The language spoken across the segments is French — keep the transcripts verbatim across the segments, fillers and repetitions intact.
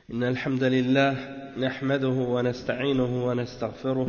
إن الحمد لله نحمده ونستعينه ونستغفره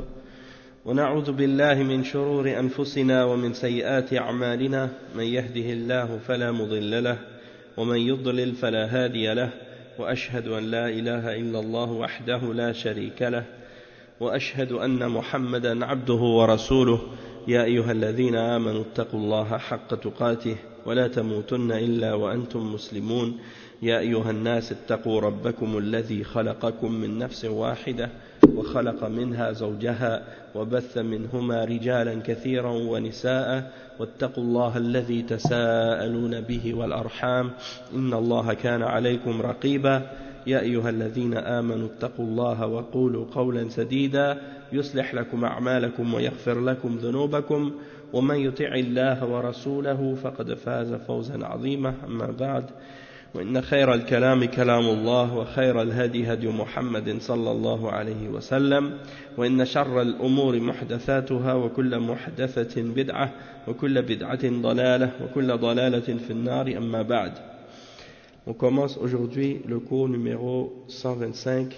ونعوذ بالله من شرور أنفسنا ومن سيئات أعمالنا من يهده الله فلا مضل له ومن يضلل فلا هادي له وأشهد أن لا إله إلا الله وحده لا شريك له وأشهد أن محمدا عبده ورسوله يا أيها الذين آمنوا اتقوا الله حق تقاته ولا تموتن إلا وأنتم مسلمون يا أيها الناس اتقوا ربكم الذي خلقكم من نفس واحدة وخلق منها زوجها وبث منهما رجالا كثيرا ونساء واتقوا الله الذي تساءلون به والأرحام إن الله كان عليكم رقيبا يا أيها الذين آمنوا اتقوا الله وقولوا قولا سديدا يصلح لكم أعمالكم ويغفر لكم ذنوبكم ومن يطع الله ورسوله فقد فاز فوزا عظيما أما بعد وإن خير الكلام كلام الله وخير الهدي هدي محمد صلى الله عليه وسلم وإن شر الأمور محدثاتها وكل محدثة بدعة وكل بدعة ضلالة وكل ضلالة في النار أما بعد. On commence aujourd'hui le cours numéro cent vingt-cinq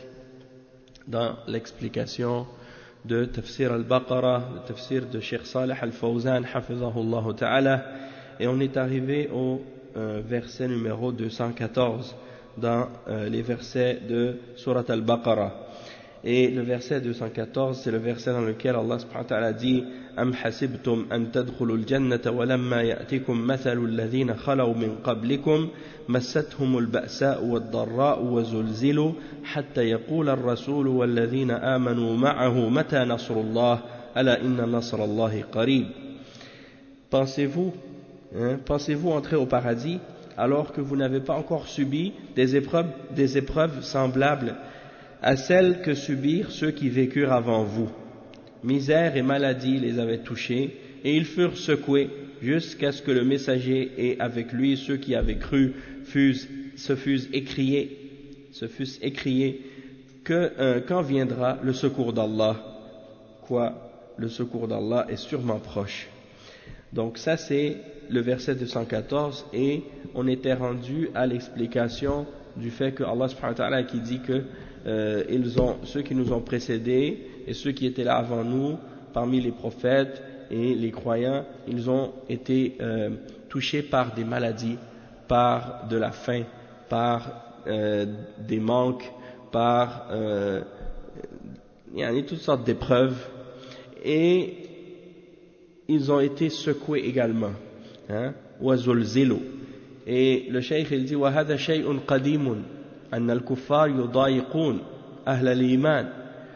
dans l'explication de Tafsir al-Baqarah, le Tafsir de Cheikh Salih al-Fawzan, hafizahullah ta'ala, et on est arrivé au euh, verset numéro deux cent quatorze dans euh, les versets de Surat al-Baqarah. Et le verset deux cent quatorze, c'est le verset dans lequel Allah subhanahu wa ta'ala dit Am hasibtum an tadkhulul jannata wa lamma ya'tikum mathalul ladhina khalaw min qablikum massathumul ba'sa'u wad-dharra'u wa zulzilu hatta yaqula ar-rasulu wal ladhina amanu ma'ahu mata nasrullah ala inna nasrallahi qarib. Pensez-vous hein, pensez-vous entrer au paradis alors que vous n'avez pas encore subi des épreuves des épreuves semblables à celles que subirent ceux qui vécurent avant vous. Misère et maladie les avaient touchés, et ils furent secoués, jusqu'à ce que le messager et avec lui ceux qui avaient cru fussent, se fussent écriés, se fussent écriés, que euh, quand viendra le secours d'Allah, quoi, le secours d'Allah est sûrement proche. Donc ça c'est le verset deux cent quatorze, et on était rendu à l'explication du fait que Allah subhanahu wa ta'ala qui dit que Euh, ils ont, ceux qui nous ont précédés et ceux qui étaient là avant nous, parmi les prophètes et les croyants, ils ont été euh, touchés par des maladies, par de la faim, par euh, des manques, par euh, il y a toutes sortes d'épreuves, et ils ont été secoués également. Hein? Et le cheikh il dit وَهَذَا شَيْءٌ قَدِيمٌ أن الكفار يضايقون أهل الإيمان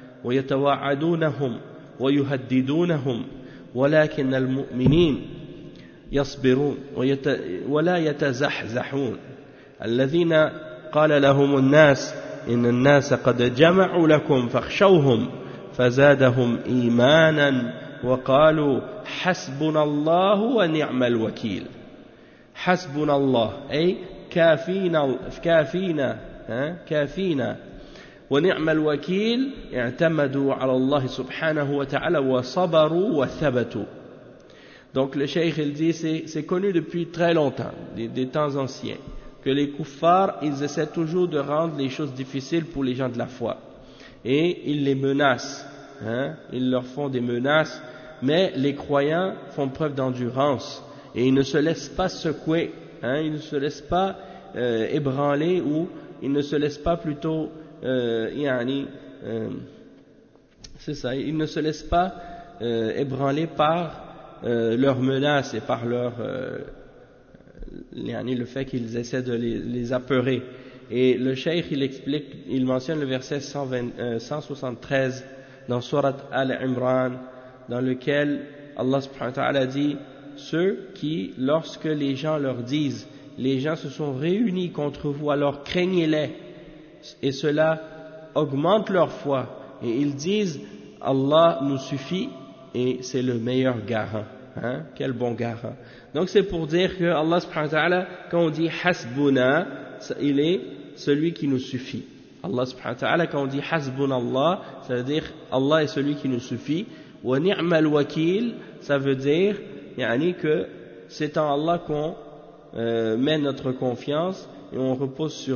ويتواعدونهم ويهددونهم ولكن المؤمنين يصبرون ويت ولا يتزحزحون الذين قال لهم الناس إن الناس قد جمعوا لكم فاخشوهم فزادهم إيمانا وقالوا حسبنا الله ونعم الوكيل. حسبنا الله أي كافينا كافينا كافينا ونعم الوكيل اعتمدوا على الله سبحانه وتعالى وصبروا وثبتوا. Donc le cheikh il dit c'est, c'est connu depuis très longtemps, des, des temps anciens, que les kuffars ils essaient toujours de rendre les choses difficiles pour les gens de la foi, et ils les menacent, hein, ils leur font des menaces, mais les croyants font preuve d'endurance et ils ne se laissent pas secouer, hein, ils ne se laissent pas euh, ébranler, ou ils ne se laissent pas plutôt euh, yani, euh, c'est ça, ils ne se laissent pas euh, ébranler par euh, leurs menaces et par leur euh, yani, le fait qu'ils essaient de les, les apeurer. Et le cheikh il explique, il mentionne le verset cent vingt, euh, cent soixante-treize dans Surat Al-Imran, dans lequel Allah subhanahu wa ta'ala dit ceux qui, lorsque les gens leur disent les gens se sont réunis contre vous, alors craignez-les, et cela augmente leur foi, et ils disent Allah nous suffit, et c'est le meilleur garant. Hein? Quel bon garant. Donc c'est pour dire que Allah subhanahu wa ta'ala, quand on dit hasbuna, il est celui qui nous suffit. Allah subhanahu wa ta'ala, quand on dit hasbunallah, ça veut dire Allah est celui qui nous suffit. Wa ni'mal wakil, ça veut dire yani, que c'est en Allah qu'on Euh, met notre confiance et on repose sur,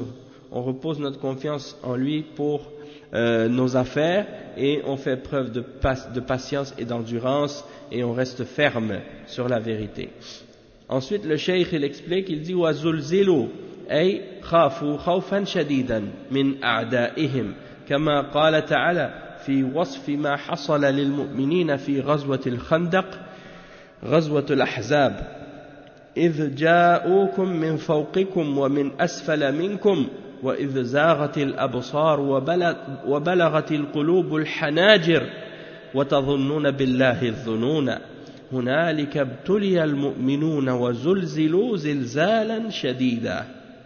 on repose notre confiance en lui pour euh, nos affaires et on fait preuve de, de patience et d'endurance et on reste ferme sur la vérité. Ensuite, le cheikh il explique, il dit وَزُلْزِلُوا أي خافوا خوفا شديدا من أعدائهم كما قال تعالى في وصف ما حصل للمؤمنين في غزوة الخندق غزوة الأحزاب إذ جاءوكم من فوقكم ومن أسفل منكم وإذ زاغت الأبصار وبلغت القلوب الحناجر وتظنون بالله الظنون هنالك ابتلي المؤمنون وزلزلوا زلزالا شديدا.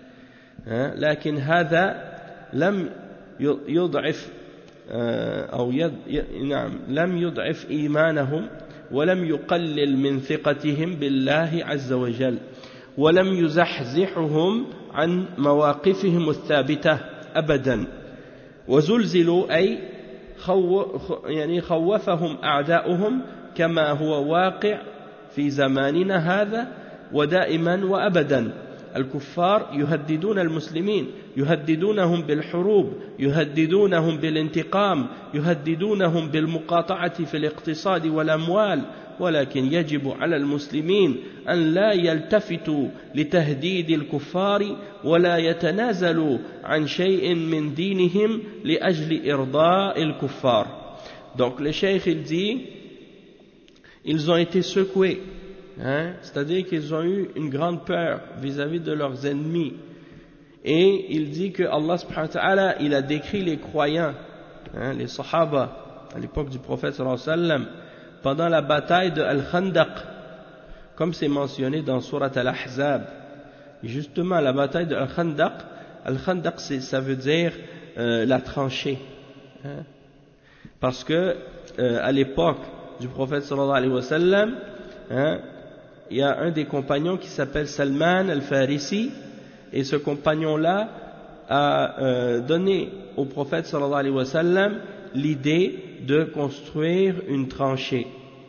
لكن هذا لم يضعف أو نعم لم يضعف إيمانهم ولم يقلل من ثقتهم بالله عز وجل ولم يزحزحهم عن مواقفهم الثابتة أبدا. وزلزلوا أي خو يعني خوفهم أعداؤهم كما هو واقع في زماننا هذا ودائما وأبدا. الكفار يهددون المسلمين، يهددونهم بالحروب، يهددونهم بالانتقام، يهددونهم بالمقاطعة في الاقتصاد والأموال، ولكن يجب على المسلمين أن لا يلتفتوا لتهديد الكفار ولا يتنازلوا عن شيء من دينهم لأجل إرضاء الكفار. Donc le cheikh il dit, ils ont été secoués. Hein? C'est-à-dire qu'ils ont eu une grande peur vis-à-vis de leurs ennemis. Et il dit que Allah subhanahu wa ta'ala, il a décrit les croyants, hein, les sahaba, à l'époque du prophète sallallahu alayhi wa sallam, pendant la bataille de Al-Khandaq, comme c'est mentionné dans Surat Al-Ahzab. Et justement, la bataille de Al-Khandaq, Al-Khandaq, ça veut dire euh, la tranchée. Hein? Parce que, euh, à l'époque du prophète sallallahu alayhi wa sallam, hein, il y a un des compagnons qui s'appelle Salman al-Farisi, et ce compagnon-là a euh, donné au prophète sallallahu alayhi wa sallam l'idée de construire une tranchée.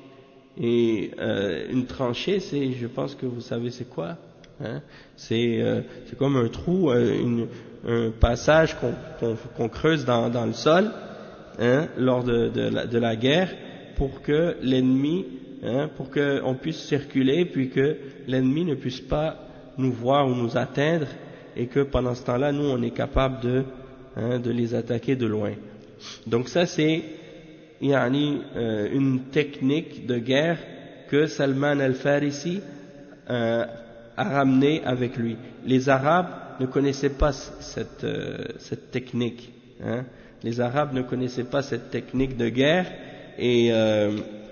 Et euh, une tranchée, c'est, je pense que vous savez c'est quoi, hein? C'est euh, c'est comme un trou, une, un passage qu'on qu'on, qu'on creuse dans, dans le sol, hein, lors de, de, la, de la guerre, pour que l'ennemi Hein, pour qu'on puisse circuler, puis que l'ennemi ne puisse pas nous voir ou nous atteindre, et que pendant ce temps-là, nous, on est capable de, hein, de les attaquer de loin. Donc ça, c'est yani, euh, une technique de guerre que Salman al-Farisi euh, a ramené avec lui. Les Arabes ne connaissaient pas cette, euh, cette technique. Hein. Les Arabes ne connaissaient pas cette technique de guerre, et euh,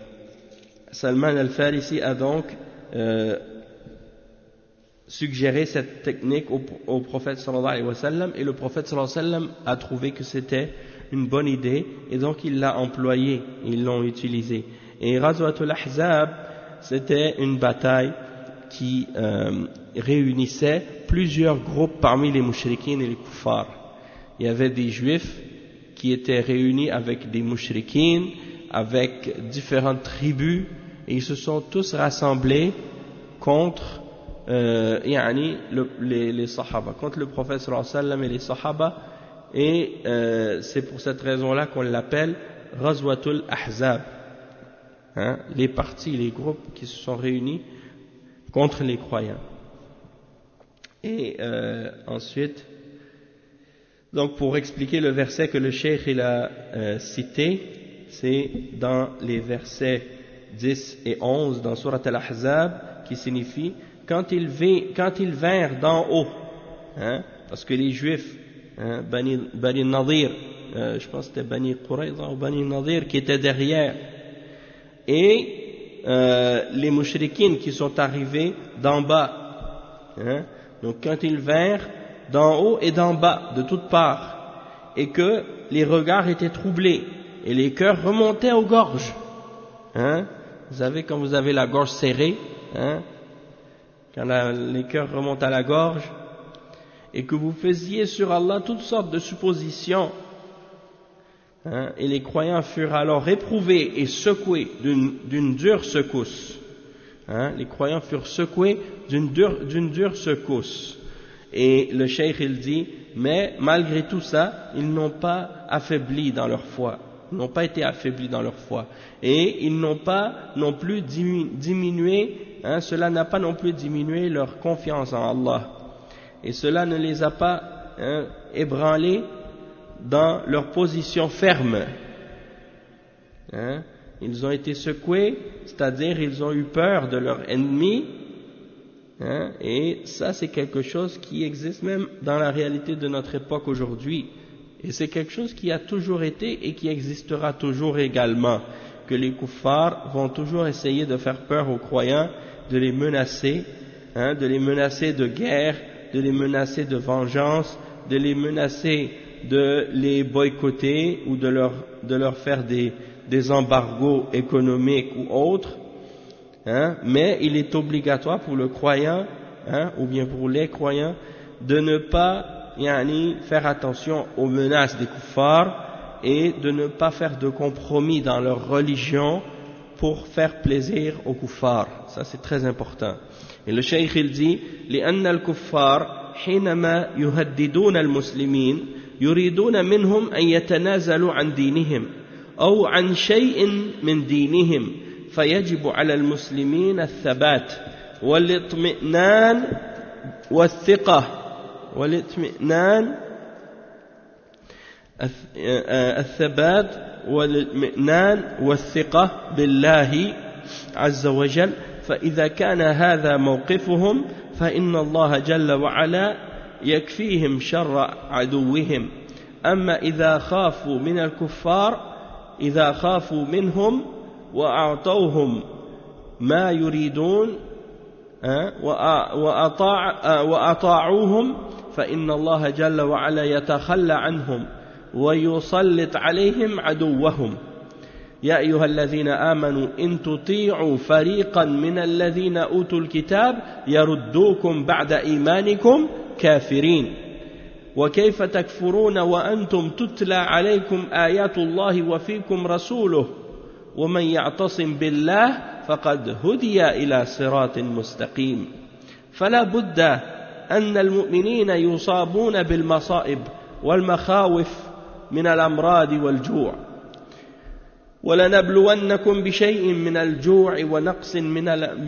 Salman al-Farisi a donc euh, suggéré cette technique au, au prophète sallallahu alayhi wa sallam, et le prophète sallallahu alayhi wa sallam a trouvé que c'était une bonne idée, et donc il l'a employée, ils l'ont utilisée. Et Ghazwatul Ahzab, c'était une bataille qui euh, réunissait plusieurs groupes parmi les mouchrikines et les kuffars. Il y avait des juifs qui étaient réunis avec des mouchrikines, avec différentes tribus, et ils se sont tous rassemblés contre euh, yani, le, les, les sahaba, contre le prophète sallallahu alayhi wa sallam et les sahaba, et euh, c'est pour cette raison-là qu'on l'appelle Ghazwatul Ahzab, hein, les partis, les groupes qui se sont réunis contre les croyants. Et euh, ensuite, donc pour expliquer le verset que le cheikh il a euh, cité, c'est dans les versets dix et onze dans Surat Al-Ahzab, qui signifie quand ils, quand ils vinrent d'en haut, hein, parce que les juifs, hein, Bani, Bani Nadir, euh, je pense que c'était Bani Qurayza ou Bani Nadir qui étaient derrière, et euh, les mouchrikines qui sont arrivés d'en bas, hein, donc quand ils vinrent d'en haut et d'en bas, de toutes parts, et que les regards étaient troublés, et les cœurs remontaient aux gorges, hein. Vous savez, quand vous avez la gorge serrée, hein, quand la, les cœurs remontent à la gorge, et que vous faisiez sur Allah toutes sortes de suppositions, hein, et les croyants furent alors éprouvés et secoués d'une, d'une dure secousse. Hein, les croyants furent secoués d'une dure, d'une dure secousse. Et le cheikh il dit, Mais malgré tout ça, ils n'ont pas affaibli dans leur foi. Ils n'ont pas été affaiblis dans leur foi. Et ils n'ont pas non plus diminué, hein, cela n'a pas non plus diminué leur confiance en Allah. Et cela ne les a pas hein, ébranlés dans leur position ferme. Hein, ils ont été secoués, c'est-à-dire ils ont eu peur de leur ennemi. Hein, et ça c'est quelque chose qui existe même dans la réalité de notre époque aujourd'hui. Et c'est quelque chose qui a toujours été et qui existera toujours également, que les kuffars vont toujours essayer de faire peur aux croyants, de les menacer, hein, de les menacer de guerre, de les menacer de vengeance, de les menacer de les boycotter ou de leur, de leur faire des, des embargos économiques ou autres. Hein, mais il est obligatoire pour le croyant, hein, ou bien pour les croyants, de ne pas yani, faire attention aux menaces des kuffars et de ne pas faire de compromis dans leur religion pour faire plaisir aux kuffars. Ça c'est très important. Et le cheikh il dit لأن الكفار حينما يهددون المسلمين يريدون منهم أن يتنازلوا عن دينهم أو عن شيء من دينهم فيجب على المسلمين الثبات والاطمئنان والثقة والاطمئنان الثبات والاطمئنان والثقة بالله عز وجل فإذا كان هذا موقفهم فإن الله جل وعلا يكفيهم شر عدوهم أما إذا خافوا من الكفار إذا خافوا منهم وأعطوهم ما يريدون وأطاع وأطاعوهم فإن الله جل وعلا يتخلى عنهم ويسلط عليهم عدوهم يا أيها الذين آمنوا إن تطيعوا فريقا من الذين أوتوا الكتاب يردوكم بعد إيمانكم كافرين وكيف تكفرون وأنتم تتلى عليكم آيات الله وفيكم رسوله ومن يعتصم بالله فقد هدي إلى صراط مستقيم فلا بد أن المؤمنين يصابون بالمصائب والمخاوف من الأمراض والجوع ولنبلونكم بشيء من الجوع ونقص من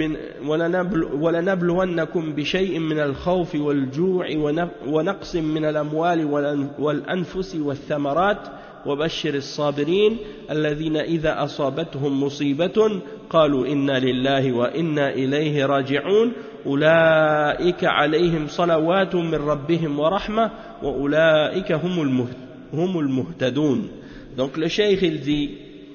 ولنبلونكم بشيء من الخوف والجوع ونقص من الأموال والأنفس والثمرات وبشر الصابرين الذين إذا أصابتهم مصيبة قالوا إنا لله وإنا إليه راجعون أولئك عليهم صلوات من ربهم ورحمة وأولئك هم المهتدون. Donc le cheikh il dit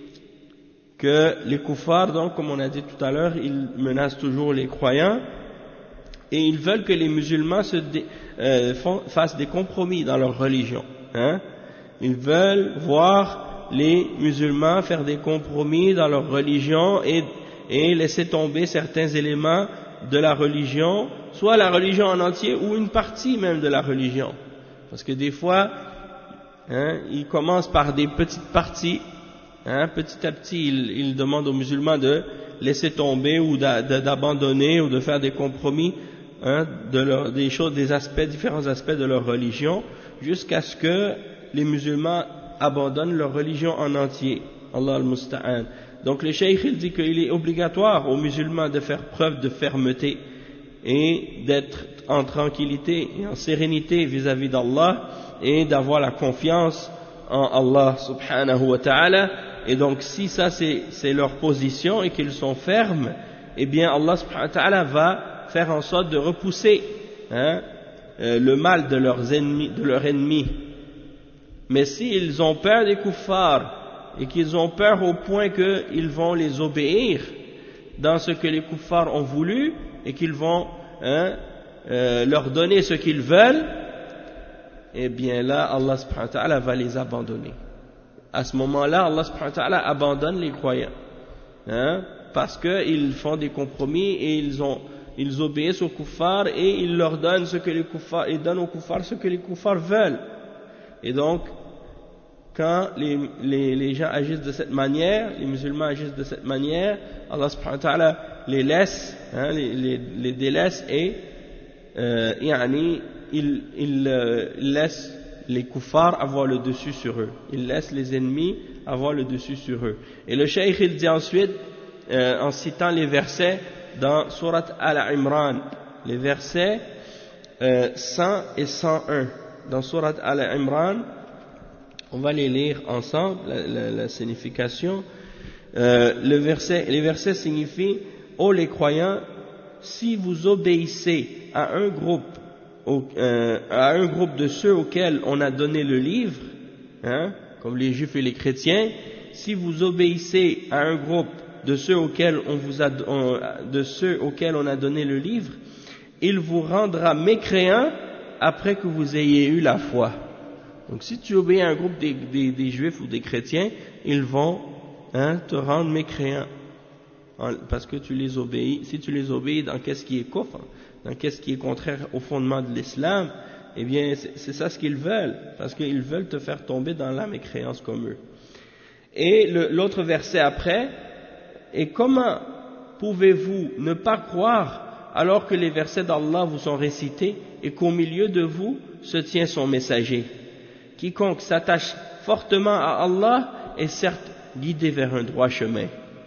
que les kuffars, donc comme on a dit tout à l'heure, ils menacent toujours les croyants et ils veulent que les musulmans se dé, euh, font, fassent des compromis dans leur religion. Hein? Ils veulent voir les musulmans faire des compromis dans leur religion et, et laisser tomber certains éléments de la religion, soit la religion en entier ou une partie même de la religion. Parce que des fois, hein, ils commencent par des petites parties. Hein, petit à petit, il, il demande aux musulmans de laisser tomber ou d'abandonner ou de faire des compromis hein, de leur, des choses, des aspects, différents aspects de leur religion, jusqu'à ce que les musulmans abandonnent leur religion en entier. Allah al-Musta'an. Donc le cheikh il dit qu'il est obligatoire aux musulmans de faire preuve de fermeté et d'être en tranquillité et en sérénité vis-à-vis d'Allah et d'avoir la confiance en Allah subhanahu wa ta'ala. Et donc si ça c'est, c'est leur position et qu'ils sont fermes, eh bien Allah subhanahu wa ta'ala va faire en sorte de repousser hein, euh, le mal de leurs ennemis, de leurs ennemis. Mais s'ils ont peur des kuffars et qu'ils ont peur au point qu'ils vont les obéir dans ce que les kuffars ont voulu et qu'ils vont hein, euh, leur donner ce qu'ils veulent, eh bien là Allah subhanahu wa ta'ala va les abandonner. À ce moment-là, Allah subhanahu wa ta'ala abandonne les croyants hein, parce qu'ils font des compromis et ils, ont, ils obéissent aux kuffars et ils leur donnent ce que les kuffars, ils donnent aux kuffars ce que les kuffars veulent. Et donc, quand les, les, les gens agissent de cette manière, les musulmans agissent de cette manière, Allah subhanahu wa ta'ala les laisse, hein, les, les, les délaisse et euh, yani, il, il, euh, il laisse les kuffars avoir le dessus sur eux. Il laisse les ennemis avoir le dessus sur eux. Et le cheikh il dit ensuite, euh, en citant les versets dans Surat Al-Imran, les versets euh, cent et cent un. Dans Surat Al-Imran, on va les lire ensemble, la, la, la signification. Euh, le verset, les versets signifient: ô les croyants, si vous obéissez à un groupe, au, euh, à un groupe de ceux auxquels on a donné le livre, hein, comme les juifs et les chrétiens, si vous obéissez à un groupe de ceux auxquels on vous a, on, de ceux auxquels on a donné le livre, il vous rendra mécréants après que vous ayez eu la foi. Donc si tu obéis à un groupe des, des, des juifs ou des chrétiens, ils vont hein, te rendre mécréant, parce que tu les obéis. Si tu les obéis dans qu'est-ce qui est kufr, dans qu'est-ce qui est contraire au fondement de l'islam, eh bien c'est, c'est ça ce qu'ils veulent, parce qu'ils veulent te faire tomber dans la mécréance comme eux. Et le, l'autre verset après: et comment pouvez-vous ne pas croire alors que les versets d'Allah vous sont récités et qu'au milieu de vous se tient son messager? Quiconque s'attache fortement à Allah est certes guidé vers un droit chemin.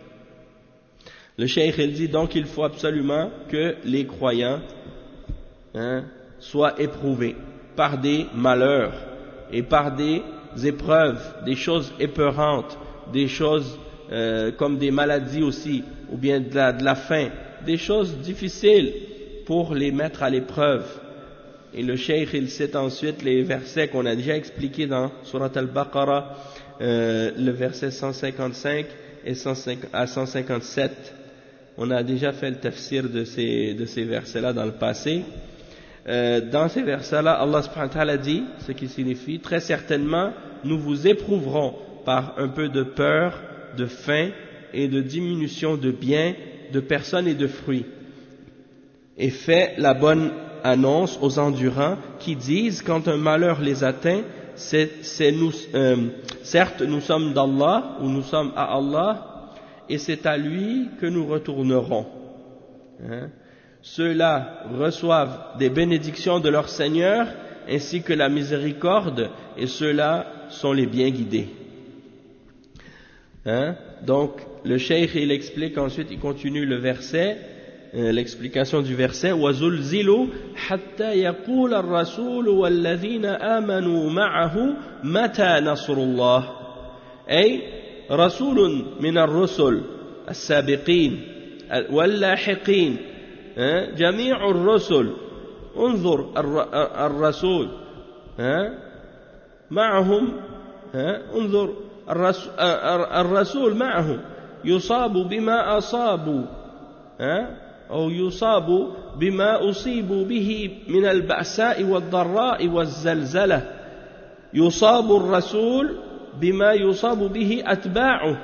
Le cheikh il dit donc il faut absolument que les croyants hein, soient éprouvés par des malheurs et par des épreuves, des choses épeurantes, des choses euh, comme des maladies aussi, ou bien de la, de la faim, des choses difficiles pour les mettre à l'épreuve. Et le cheikh il cite ensuite les versets qu'on a déjà expliqués dans Surat Al-Baqarah, euh, le verset cent cinquante-cinq et cent cinquante-sept. On a déjà fait le tafsir de ces, de ces versets-là dans le passé. Euh, dans ces versets-là, Allah subhanahu wa ta'ala dit, ce qui signifie: très certainement, nous vous éprouverons par un peu de peur, de faim et de diminution de biens, de personnes et de fruits. Et fais la bonne annonce aux endurants qui disent quand un malheur les atteint, c'est, c'est nous, euh, certes nous sommes d'Allah ou nous sommes à Allah et c'est à lui que nous retournerons. Hein? Ceux-là reçoivent des bénédictions de leur Seigneur ainsi que la miséricorde et ceux-là sont les bien guidés. Hein? Donc le cheikh il explique ensuite, il continue le verset, euh, l'explication du verset: وَزُلْزِلُوا حَتَّى يَقُولَ الرَّسُولُ وَالَّذِينَ آمَنُوا مَعَهُ مَتَى نَصْرُ اللَّهِ أي رسول من الرسل السابقين واللاحقين جميع الرسل انظر الرسول معهم انظر الرسول معهم يصاب بما أصابوا أو يصاب بما أصيبوا به من البأساء والضراء والزلزلة يصاب الرسول بما يصاب به أتباعه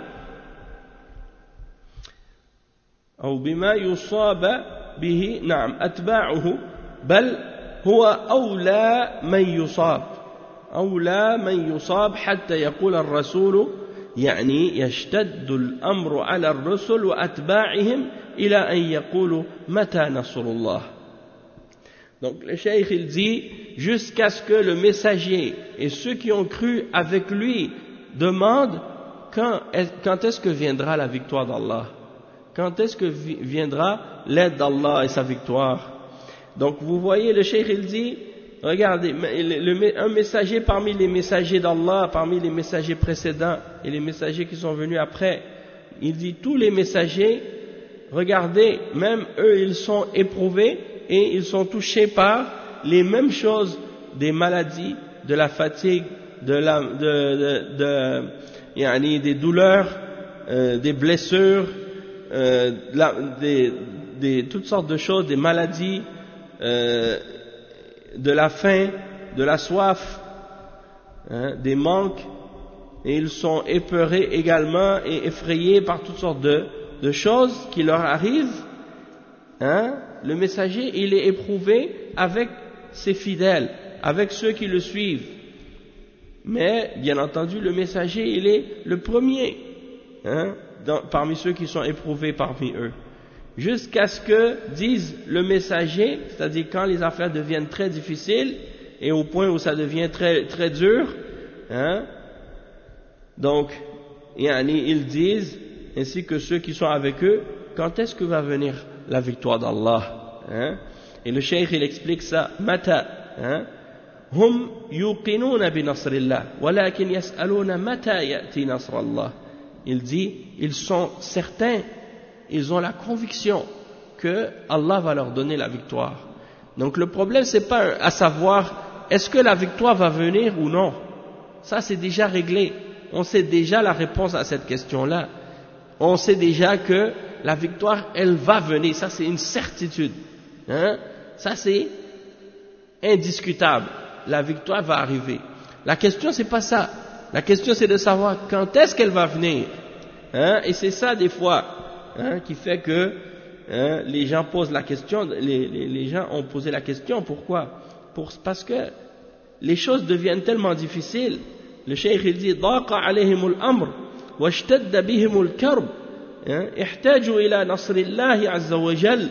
أو بما يصاب به نعم أتباعه بل هو أولى من يصاب أولى من يصاب حتى يقول الرسول يعني يشتد الأمر على الرسل وأتباعهم إلى أن يقولوا متى نصر الله. Donc le cheikh il dit jusqu'à ce que le messager et ceux qui ont cru avec lui demandent quand, est, quand est-ce que viendra la victoire d'Allah, quand est-ce que viendra l'aide d'Allah et sa victoire. Donc vous voyez le cheikh il dit regardez, le, le, un messager parmi les messagers d'Allah, parmi les messagers précédents et les messagers qui sont venus après, il dit tous les messagers, regardez, même eux ils sont éprouvés et ils sont touchés par les mêmes choses, des maladies, de la fatigue, de la, de, de, de, yani des douleurs, euh, des blessures, euh, la, des, des, toutes sortes de choses, des maladies, euh, de la faim, de la soif, hein, des manques, et ils sont épeurés également et effrayés par toutes sortes de, de choses qui leur arrivent. Hein, le messager, il est éprouvé avec ses fidèles, avec ceux qui le suivent. Mais, bien entendu, le messager, il est le premier, hein, dans, parmi ceux qui sont éprouvés parmi eux. jusqu'à ce que dise le messager, c'est-à-dire quand les affaires deviennent très difficiles et au point où ça devient très très dur, hein, donc ils disent, ainsi que ceux qui sont avec eux, quand est-ce que va venir la victoire d'Allah, hein? Et le cheikh il explique ça, mata, hein? Hum yuqinuna bi nasrillah, walakin yas'aluna mata ya'ti nasrallah. Il dit, ils sont certains, ils ont la conviction que Allah va leur donner la victoire. Donc le problème c'est pas à savoir est-ce que la victoire va venir ou non. Ça c'est déjà réglé. On sait déjà la réponse à cette question-là. On sait déjà que la victoire, elle va venir. Ça c'est une certitude. Hein? Ça c'est indiscutable. La victoire va arriver. La question c'est pas ça. La question c'est de savoir quand est-ce qu'elle va venir. Hein? Et c'est ça des fois, hein, qui fait que, hein, les gens posent la question. Les, les, les gens ont posé la question. Pourquoi? Pour, parce que les choses deviennent tellement difficiles. Le cheikh il dit ضاق عليهم الأمر واشتد بهم الكرب احتاجوا إلى نصر الله عز وجل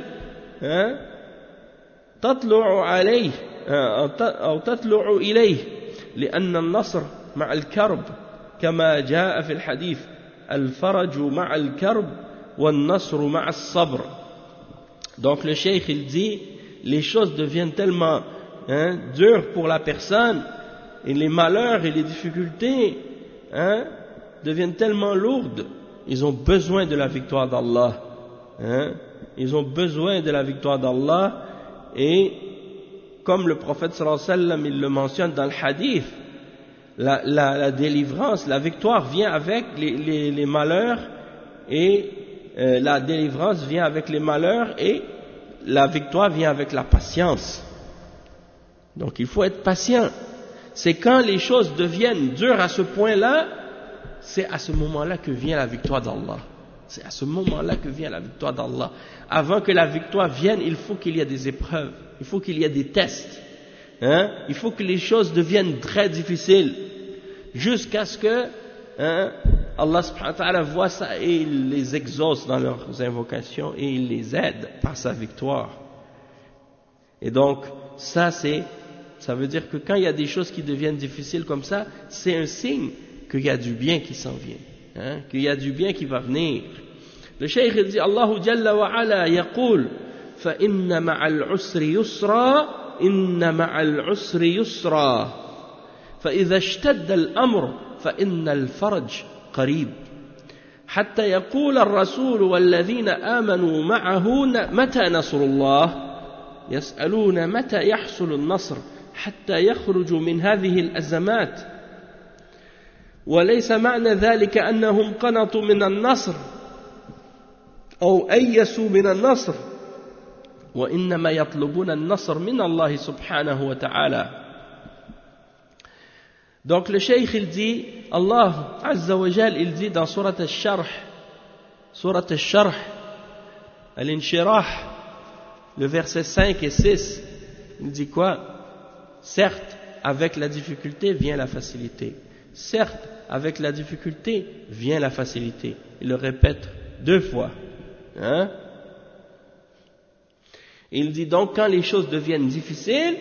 تطلع عليه أو تطلع إليه لأن النصر مع الكرب كما جاء في الحديث الفرج مع الكرب والنصر مع الصبر. Donc le cheikh il dit les choses deviennent tellement, hein, dures pour la personne et les malheurs et les difficultés, hein, deviennent tellement lourdes, ils ont besoin de la victoire d'Allah, hein, ils ont besoin de la victoire d'Allah. Et comme le prophète sallallahu alayhi wa sallam il le mentionne dans le hadith, la, la, la délivrance, la victoire vient avec les, les, les malheurs, et euh, la délivrance vient avec les malheurs, et la victoire vient avec la patience. Donc il faut être patient. C'est quand les choses deviennent dures à ce point-là, c'est à ce moment-là que vient la victoire d'Allah. C'est à ce moment-là que vient la victoire d'Allah. Avant que la victoire vienne, il faut qu'il y ait des épreuves, il faut qu'il y ait des tests, hein? Il faut que les choses deviennent très difficiles, jusqu'à ce que, hein, Allah subhanahu wa ta'ala voit ça et il les exauce dans leurs invocations et il les aide par sa victoire. Et donc, ça c'est... Ça veut dire que quand il y a des choses qui deviennent difficiles comme ça, c'est un signe qu'il y a du bien qui s'en vient, hein, qu'il y a du bien qui va venir. Le cheikh il dit Allahu Jalla wa Ala yaqul fa inna ma'al usri yusra inna ma'al usri yusra fa idha ishtadda al-amr fa inna al-farj qarib hatta yaqul ar-rasul walladhina amanu ma'ahu mata nasrullah yas'aluna mata yahsul an-nasr حتى يخرجوا من هذه الأزمات وليس معنى ذلك أنهم قنطوا من النصر أو أيسوا من النصر وإنما يطلبون النصر من الله سبحانه وتعالى. Donc le cheikh il dit, Allah Azza wa Jal il dit dans Surat al-Sharh, Surat al-Sharh, Al-Inshirah, le verset cinq et six, il dit quoi? Certes, avec la difficulté vient la facilité. Certes, avec la difficulté vient la facilité. Il le répète deux fois. Hein? Il dit donc, quand les choses deviennent difficiles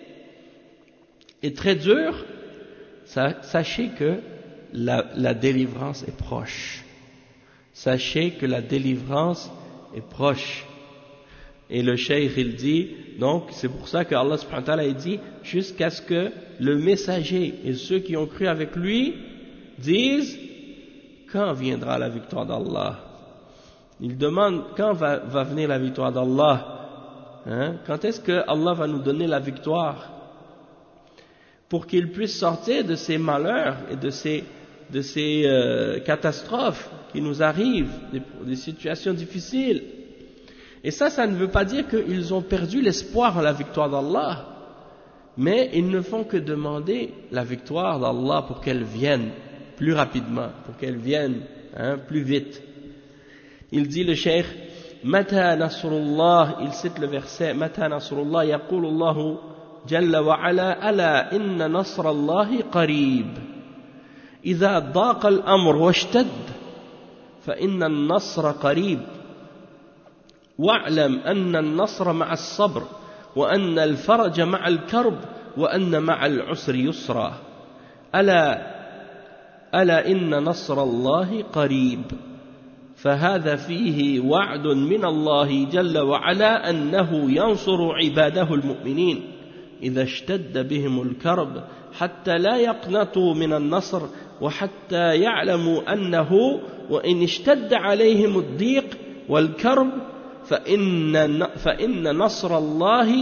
et très dures, sachez que la, la délivrance est proche. Sachez que la délivrance est proche. Et le cheikh il dit, donc c'est pour ça que Allah subhanahu wa ta'ala il dit, jusqu'à ce que le messager et ceux qui ont cru avec lui disent, quand viendra la victoire d'Allah? Il demande, quand va, va venir la victoire d'Allah? Hein? Quand est-ce que Allah va nous donner la victoire? Pour qu'il puisse sortir de ces malheurs et de ces, de ces euh, catastrophes qui nous arrivent, des, des situations difficiles. Et ça, ça ne veut pas dire qu'ils ont perdu l'espoir en la victoire d'Allah, mais ils ne font que demander la victoire d'Allah pour qu'elle vienne plus rapidement, pour qu'elle vienne, hein, plus vite. Il dit le cheikh, Mata Nasrullah, il cite le verset, Mata Nasrullah, yaqulu Allahu Jalla wa ala, ala inna nasrallahi qarib. Idha daqa al-amr washtad, fa inna al-nasra qarib. واعلم أن النصر مع الصبر وأن الفرج مع الكرب وأن مع العسر يسرا ألا ألا إن نصر الله قريب فهذا فيه وعد من الله جل وعلا أنه ينصر عباده المؤمنين إذا اشتد بهم الكرب حتى لا يقنطوا من النصر وحتى يعلموا أنه وإن اشتد عليهم الضيق والكرب فإن, فإن نصر الله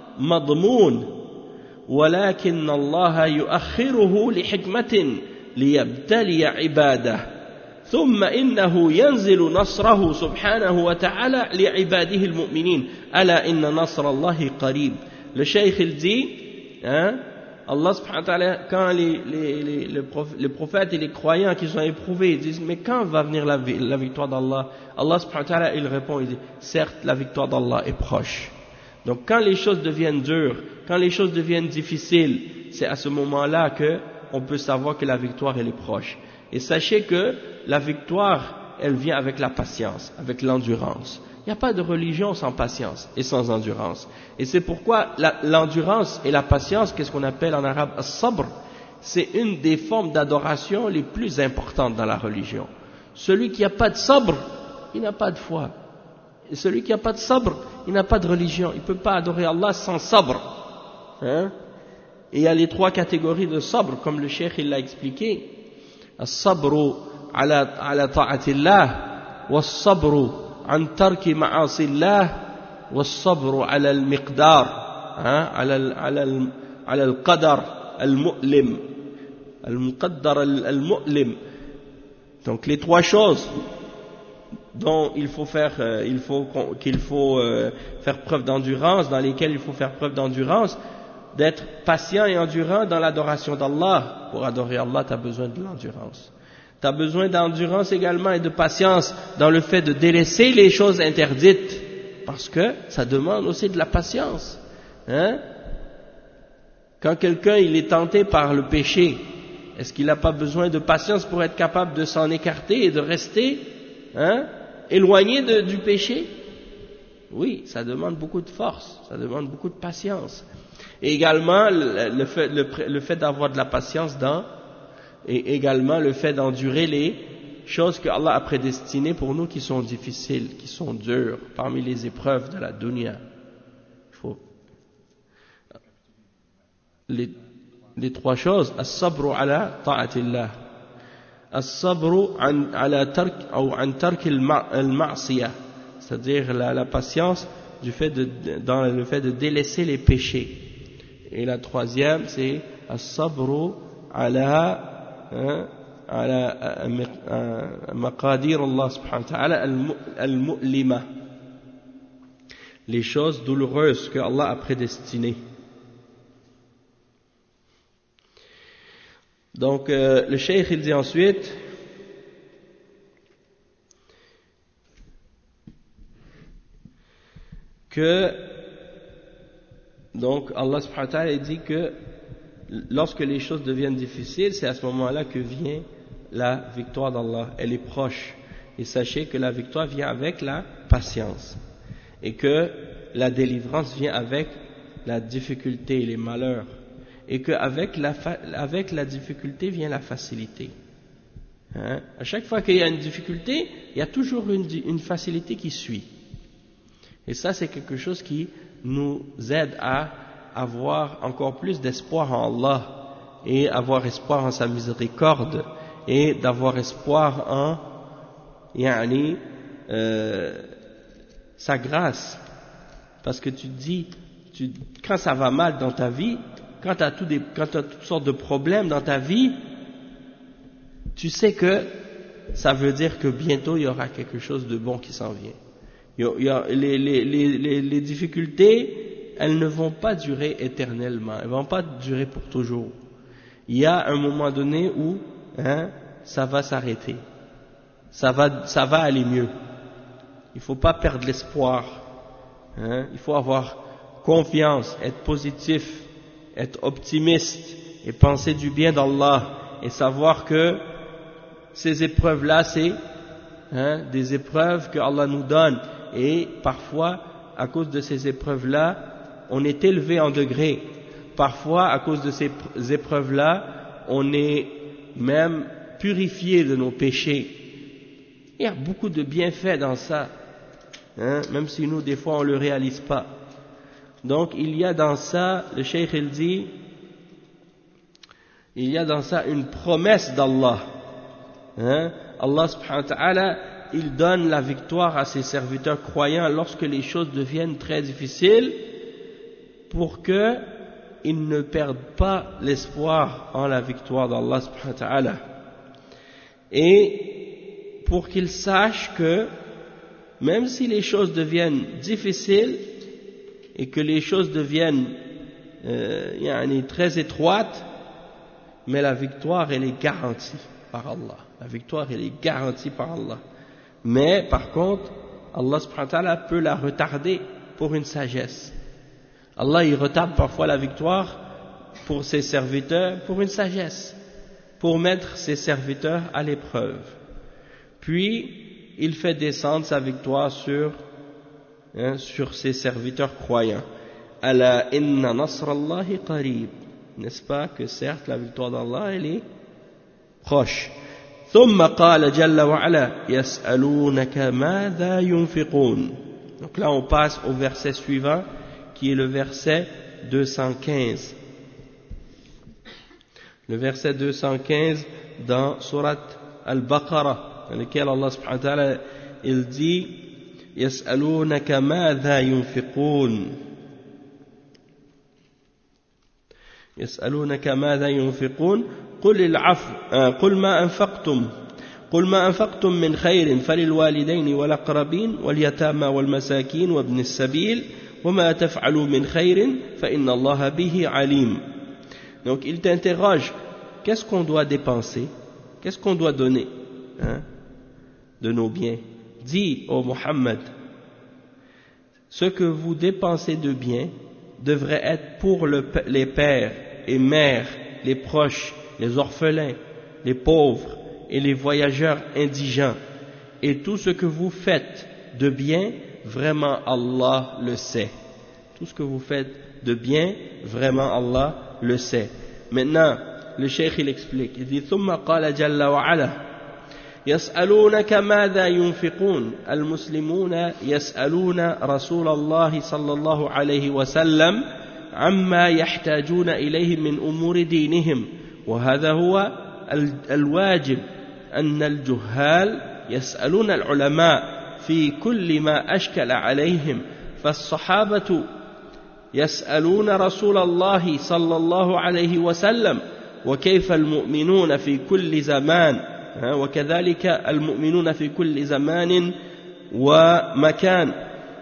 مضمون ولكن الله يؤخره لحكمة ليبتلي عباده ثم إنه ينزل نصره سبحانه وتعالى لعباده المؤمنين ألا إن نصر الله قريب. Le cheikh il dit hein, Allah subhanahu wa ta'ala, quand les, les, les, les prophètes et les croyants qui sont éprouvés ils disent mais quand va venir la, la victoire d'Allah, Allah subhanahu wa ta'ala il répond, il dit certes la victoire d'Allah est proche. Donc quand les choses deviennent dures, quand les choses deviennent difficiles, c'est à ce moment-là que on peut savoir que la victoire elle est proche. Et sachez que la victoire elle vient avec la patience, avec l'endurance. Il n'y a pas de religion sans patience et sans endurance. Et c'est pourquoi la, l'endurance et la patience, qu'est-ce qu'on appelle en arabe as-sabr, c'est une des formes d'adoration les plus importantes dans la religion. Celui qui n'a pas de sabr, il n'a pas de foi. Et celui qui n'a pas de sabr, il n'a pas de religion. Il ne peut pas adorer Allah sans sabr. Hein? Et il y a les trois catégories de sabr, comme le cheikh il l'a expliqué. As-sabru ala, ala ta'atillah, was-sabru عن ترك معاصي الله والصبر على المقدار على على على القدر المؤلم المقدر المؤلم. Donc les trois choses dont il faut faire il faut qu'il faut faire preuve d'endurance, dans lesquelles il faut faire preuve d'endurance, d'être patient et endurant dans l'adoration d'Allah. Pour adorer Allah, tu as besoin de l'endurance. Tu as besoin d'endurance également et de patience dans le fait de délaisser les choses interdites, parce que ça demande aussi de la patience. Hein? Quand quelqu'un il est tenté par le péché, est-ce qu'il n'a pas besoin de patience pour être capable de s'en écarter et de rester hein, éloigné de, du péché? Oui, ça demande beaucoup de force, ça demande beaucoup de patience. Et également le, le fait, le, le fait d'avoir de la patience dans et également le fait d'endurer les choses que Allah a prédestinées pour nous qui sont difficiles, qui sont dures, parmi les épreuves de la dunya. Il faut les, les trois choses, as-sabru ala ta'atillah, as-sabru an, ala tark ou an tark al-ma'siyah, c'est-à-dire la, la patience du fait de, dans le fait de délaisser les péchés. Et la troisième, c'est as-sabru ala على مقادير الله سبحانه وتعالى المؤلمة, les choses douloureuses que Allah a prédestinées. Donc euh, le cheikh il dit ensuite que donc Allah subhanahu wa ta'ala dit que lorsque les choses deviennent difficiles, c'est à ce moment-là que vient la victoire d'Allah. Elle est proche. Et sachez que la victoire vient avec la patience. Et que la délivrance vient avec la difficulté et les malheurs. Et qu'avec la, avec la difficulté vient la facilité. Hein? À chaque fois qu'il y a une difficulté, il y a toujours une, une facilité qui suit. Et ça, c'est quelque chose qui nous aide à avoir encore plus d'espoir en Allah et avoir espoir en sa miséricorde et d'avoir espoir en yani, euh, sa grâce, parce que tu dis tu, quand ça va mal dans ta vie, quand tu as tout des, quand tu as toutes sortes de problèmes dans ta vie, tu sais que ça veut dire que bientôt il y aura quelque chose de bon qui s'en vient. Il y a, il y a, les, les, les, les difficultés elles ne vont pas durer éternellement, elles ne vont pas durer pour toujours. Il y a un moment donné où hein, ça va s'arrêter, ça va, ça va aller mieux. Il ne faut pas perdre l'espoir, hein, il faut avoir confiance, être positif, être optimiste et penser du bien d'Allah et savoir que ces épreuves-là, c'est hein, des épreuves que Allah nous donne et parfois, à cause de ces épreuves-là, on est élevé en degré. Parfois, à cause de ces épreuves-là, on est même purifié de nos péchés. Il y a beaucoup de bienfaits dans ça, hein, même si nous, des fois, on ne le réalise pas. Donc, il y a dans ça, le cheikh il dit, il y a dans ça une promesse d'Allah. Hein? Allah subhanahu wa ta'ala, il donne la victoire à ses serviteurs croyants lorsque les choses deviennent très difficiles pour qu'ils ne perdent pas l'espoir en la victoire d'Allah subhanahu wa ta'ala. Et pour qu'ils sachent que même si les choses deviennent difficiles et que les choses deviennent euh, yani, très étroites, mais la victoire elle est garantie par Allah. La victoire elle est garantie par Allah. Mais par contre, Allah subhanahu wa ta'ala peut la retarder pour une sagesse. Allah il retarde parfois la victoire pour ses serviteurs pour une sagesse, pour mettre ses serviteurs à l'épreuve. Puis il fait descendre sa victoire sur, hein, sur ses serviteurs croyants. Ala inna nasrallahi qarib. N'est-ce pas que certes la victoire d'Allah elle est proche. ثم قال جل وعلا يسألونك ماذا ينفقون. Donc là on passe au verset suivant qui est le verset deux cent quinze. Le verset deux cent quinze dans Surat Al-Baqarah, dans lequel Allah subhanahu wa ta'ala il dit يسألونك ماذا ينفقون. يسألونك ماذا ينفقون قل العفو قل ما أنفقتم قل ما أنفقتم من خير فللوالدين والأقربين واليتامى والمساكين وابن السبيل وما تفعلوا من خير فإن الله به عليم. Donc il t'interroge, qu'est-ce qu'on doit dépenser, qu'est-ce qu'on doit donner, hein, de nos biens. Dis ô Muhammad, ce que vous dépensez de biens devrait être pour le, les pères et mères, les proches, les orphelins, les pauvres et les voyageurs indigents. Et tout ce que vous faites de bien, vraiment Allah le sait. Tout ce que vous faites de bien, vraiment Allah le sait. Maintenant, le cheikh il explique, il dit ثم قال جل وعلا يسألونك ماذا ينفقون. المسلمون يسألون رسول الله صلى الله عليه وسلم عما يحتاجون إليه من أمور دينهم، وهذا هو الواجب أن الجهال يسألون العلماء في كل ما أشكل عليهم. فالصحابة يسألون رسول الله صلى الله عليه وسلم، وكيف المؤمنون في كل زمان، وكذلك المؤمنون في كل زمان ومكان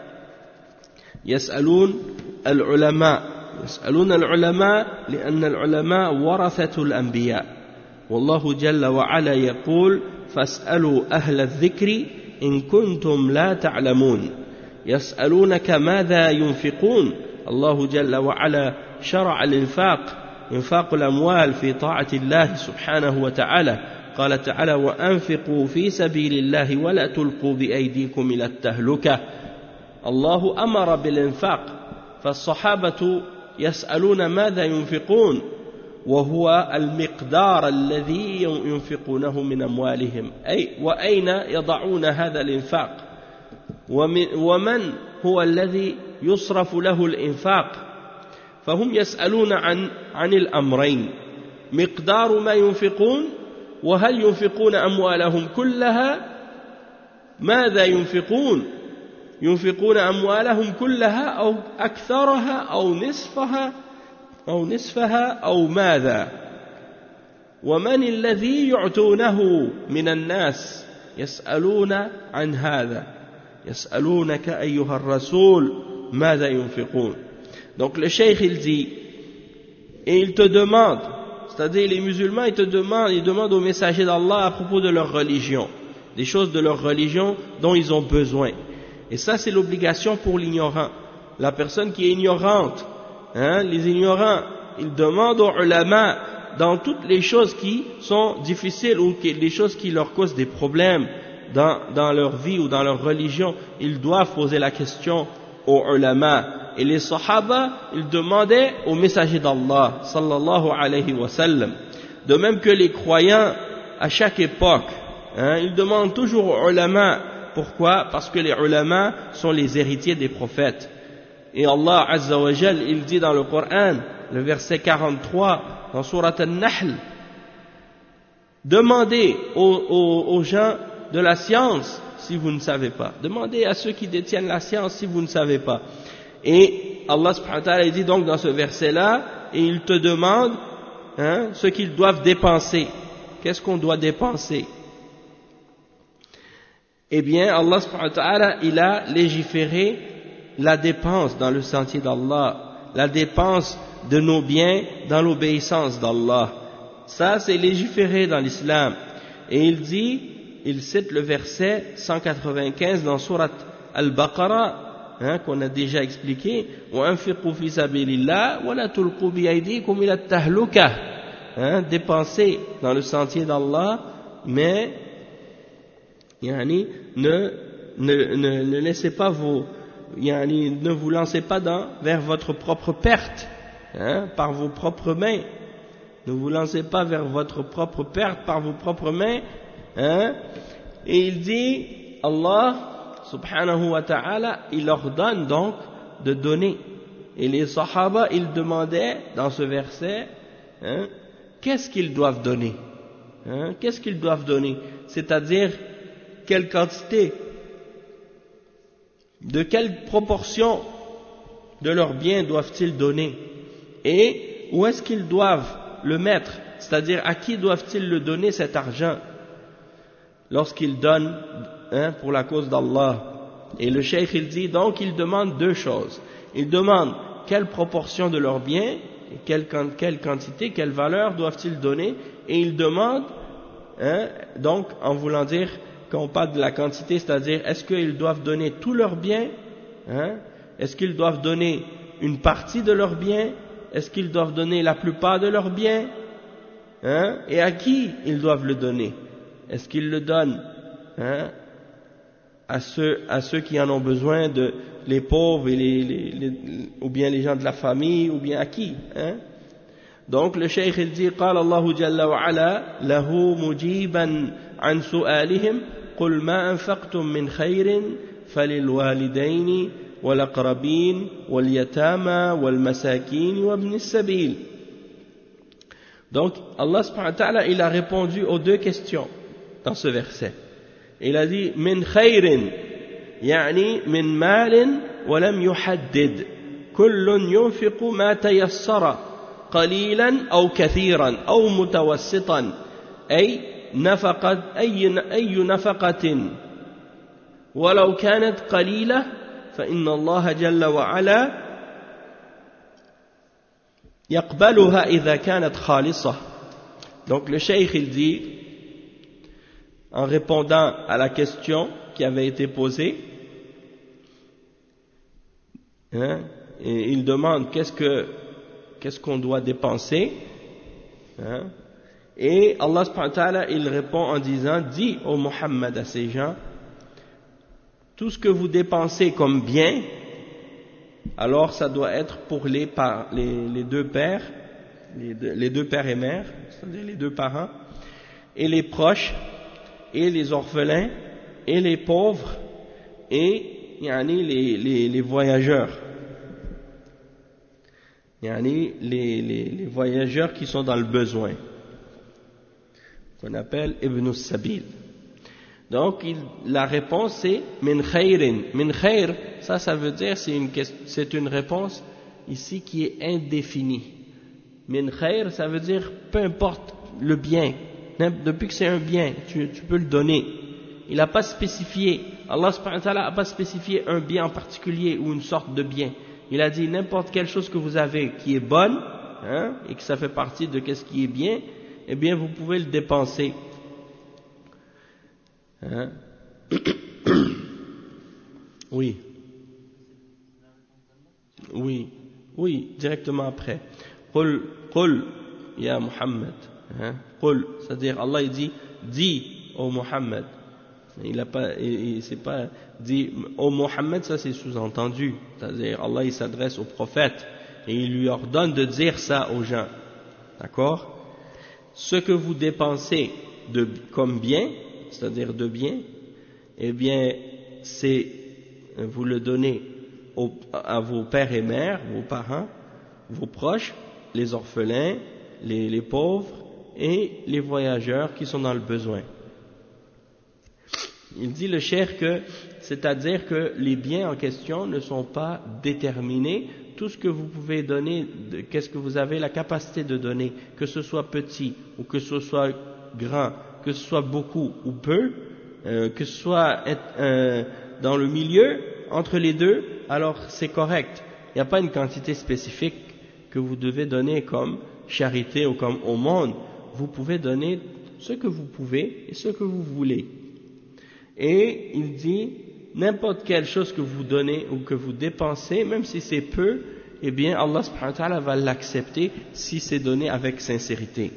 يسألون العلماء يسألون العلماء لأن العلماء ورثة الأنبياء. والله جل وعلا يقول فاسألوا أهل الذكر إن كنتم لا تعلمون. يسألونك ماذا ينفقون. الله جل وعلا شرع الإنفاق، إنفاق الأموال في طاعة الله سبحانه وتعالى. قال تعالى وأنفقوا في سبيل الله ولا تلقوا بأيديكم إلى التهلكة. الله أمر بالإنفاق، فالصحابة يسألون ماذا ينفقون، وهو المقدار الذي ينفقونه من أموالهم، أي وأين يضعون هذا الإنفاق، ومن هو الذي يصرف له الإنفاق. فهم يسألون عن عن الأمرين، مقدار ما ينفقون، وهل ينفقون أموالهم كلها، ماذا ينفقون، ينفقون أموالهم كلها أو أكثرها أو نصفها أو نصفها أو ماذا، ومن الذي يعطونه من الناس. يسألون عن هذا، يسألونك أيها الرسول ماذا ينفقون. Donc le cheikh il dit, et il te demande, c'est-à-dire les musulmans ils te demandent, ils demandent aux messagers d'Allah à propos de leur religion, des choses de leur religion dont ils ont besoin. Et ça c'est l'obligation pour l'ignorant, la personne qui est ignorante, hein, les ignorants, ils demandent aux ulama dans toutes les choses qui sont difficiles ou qui, les choses qui leur causent des problèmes, dans, dans leur vie ou dans leur religion, ils doivent poser la question aux ulama. Et les sahaba, ils demandaient au messager d'Allah, sallallahu alayhi wa sallam. De même que les croyants, à chaque époque, hein, ils demandent toujours aux ulama. Pourquoi? Parce que les ulama sont les héritiers des prophètes. Et Allah Azza wa Jal, il dit dans le Coran, le verset quarante-trois, dans Surat An-Nahl, demandez aux, aux, aux gens de la science si vous ne savez pas. Demandez à ceux qui détiennent la science si vous ne savez pas. Et Allah subhanahu wa ta'ala dit donc dans ce verset-là, et il te demande hein, ce qu'ils doivent dépenser. Qu'est-ce qu'on doit dépenser? Eh bien, Allah subhanahu wa ta'ala, il a légiféré la dépense dans le sentier d'Allah, la dépense de nos biens dans l'obéissance d'Allah. Ça, c'est légiféré dans l'islam. Et il dit, il cite le verset cent quatre-vingt-quinze dans Surat Al-Baqarah, hein, qu'on a déjà expliqué, وَأَنْفِقُوا فِي سَبِيلِ اللَّهِ وَلَا تُلْقُوا بِأَيْدِيكُمْ إِلَى التَّهْلُكَةِ, hein, dépensez dans le sentier d'Allah, mais yani, ne, ne, ne, ne laissez pas vos, yani, ne vous lancez pas dans, vers votre propre perte, hein, par vos propres mains. Ne vous lancez pas vers votre propre perte par vos propres mains. Hein? Et il dit, Allah subhanahu wa ta'ala, il ordonne donc de donner. Et les sahaba, ils demandaient dans ce verset, hein, qu'est-ce qu'ils doivent donner? Hein? Qu'est-ce qu'ils doivent donner? C'est-à-dire, quelle quantité? De quelle proportion de leurs biens doivent-ils donner? Et où est-ce qu'ils doivent le mettre, c'est-à-dire à qui doivent-ils le donner cet argent lorsqu'ils donnent hein, pour la cause d'Allah? Et le cheikh il dit donc il demande deux choses. Il demande quelle proportion de leurs biens, quelle, quelle quantité, quelle valeur doivent-ils donner, et il demande hein, donc en voulant dire quand on parle de la quantité, c'est-à-dire est-ce qu'ils doivent donner tous leurs biens, hein, est-ce qu'ils doivent donner une partie de leurs biens, est-ce qu'ils doivent donner la plupart de leurs biens, hein, et à qui ils doivent le donner? Est-ce qu'ils le donnent hein, à, ceux, à ceux qui en ont besoin, de, les pauvres, et les, les, les, ou bien les gens de la famille, ou bien à qui hein? Donc le cheikh il dit قال الله جل وعلا له مجيبا عن سؤالهم قل ما أنفقتم من خير فللوالدين والأقربين واليتامى والمساكين وابن السبيل. Donc Allah subhanahu wa ta'ala il a répondu aux deux questions dans ce verset. Il a dit min khayrin يعني من مال ولم يحدد كل ينفق ما تيسر قليلا أو كثيرا أو متوسطا أي نفقة أي أي نفقة ولو كانت قليلة فإن الله جل وعلا يقبلها إذا كانت خالصة. Donc le cheikh il dit en répondant à la question qui avait été posée hein, et il demande qu'est-ce que qu'est-ce qu'on doit dépenser hein, et Allah subhanahu wa ta'ala il répond en disant dis ô Muhammad à ces gens tout ce que vous dépensez comme bien, alors ça doit être pour les, par, les, les deux pères, les deux, les deux pères et mères, c'est-à-dire les deux parents, et les proches, et les orphelins, et les pauvres, et yani, les, les, les voyageurs. Yani, les, les, les voyageurs qui sont dans le besoin, qu'on appelle Ibn Sabil. Donc, il, la réponse c'est min khayrin. Min khayr, ça, ça veut dire, c'est une, c'est une réponse ici qui est indéfinie. Min khayr, ça veut dire peu importe le bien. Depuis que c'est un bien, tu, tu peux le donner. Il n'a pas spécifié, Allah subhanahu wa ta'ala n'a pas spécifié un bien en particulier ou une sorte de bien. Il a dit n'importe quelle chose que vous avez qui est bonne, hein, et que ça fait partie de qu'est-ce qui est bien, eh bien vous pouvez le dépenser. Hein? Oui. Oui. Oui, directement après. Qul, qul, ya Muhammad. Hein? Qul, c'est-à-dire Allah il dit, dis, ô Muhammad. Il n'a pas, il, il s'est pas dit, oh Mohammed, ça c'est sous-entendu. C'est-à-dire, Allah il s'adresse au prophète et il lui ordonne de dire ça aux gens. D'accord? Ce que vous dépensez de, comme bien, c'est-à-dire de bien, eh bien, c'est, vous le donnez au, à vos pères et mères, vos parents, vos proches, les orphelins, les, les pauvres et les voyageurs qui sont dans le besoin. Il dit le cheikh que, c'est-à-dire que les biens en question ne sont pas déterminés. Tout ce que vous pouvez donner, qu'est-ce que vous avez la capacité de donner, que ce soit petit ou que ce soit grand, que ce soit beaucoup ou peu, euh, que ce soit euh, dans le milieu, entre les deux, alors c'est correct. Il n'y a pas une quantité spécifique que vous devez donner comme charité ou comme aumône. Vous pouvez donner ce que vous pouvez et ce que vous voulez. Et il dit, n'importe quelle chose que vous donnez ou que vous dépensez, même si c'est peu, eh bien Allah subhanahu wa ta'ala va l'accepter si c'est donné avec sincérité.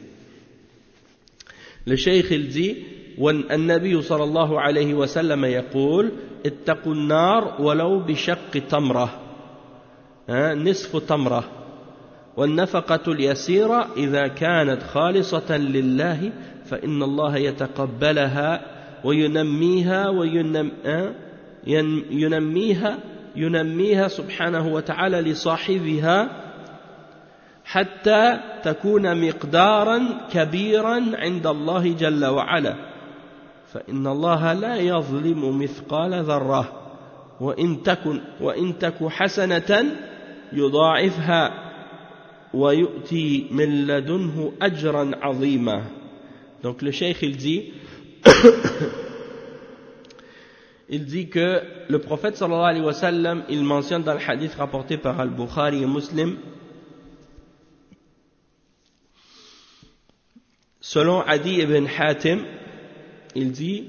Le cheikh il dit, والنبي صلى الله عليه وسلم يقول اتقوا النار ولو بشق تمرة نصف تمرة والنفقة اليسيرة إذا كانت خالصة لله فإن الله يتقبلها وينميها وينم ينميها ينميها سبحانه وتعالى لصاحبها حتى تكون مقدارا كبيرا عند الله جل وعلا فإن الله لا يظلم مثقال ذرة وإن تكن وإن تك حسنة يضاعفها ويؤتي من لدنه أجرا عظيما. Donc le cheikh il dit il dit que le prophète sallallahu alayhi wa sallam, il mentionne dans le hadith rapporté par Al-Bukhari et Muslim, selon Adi ibn Hatim, il dit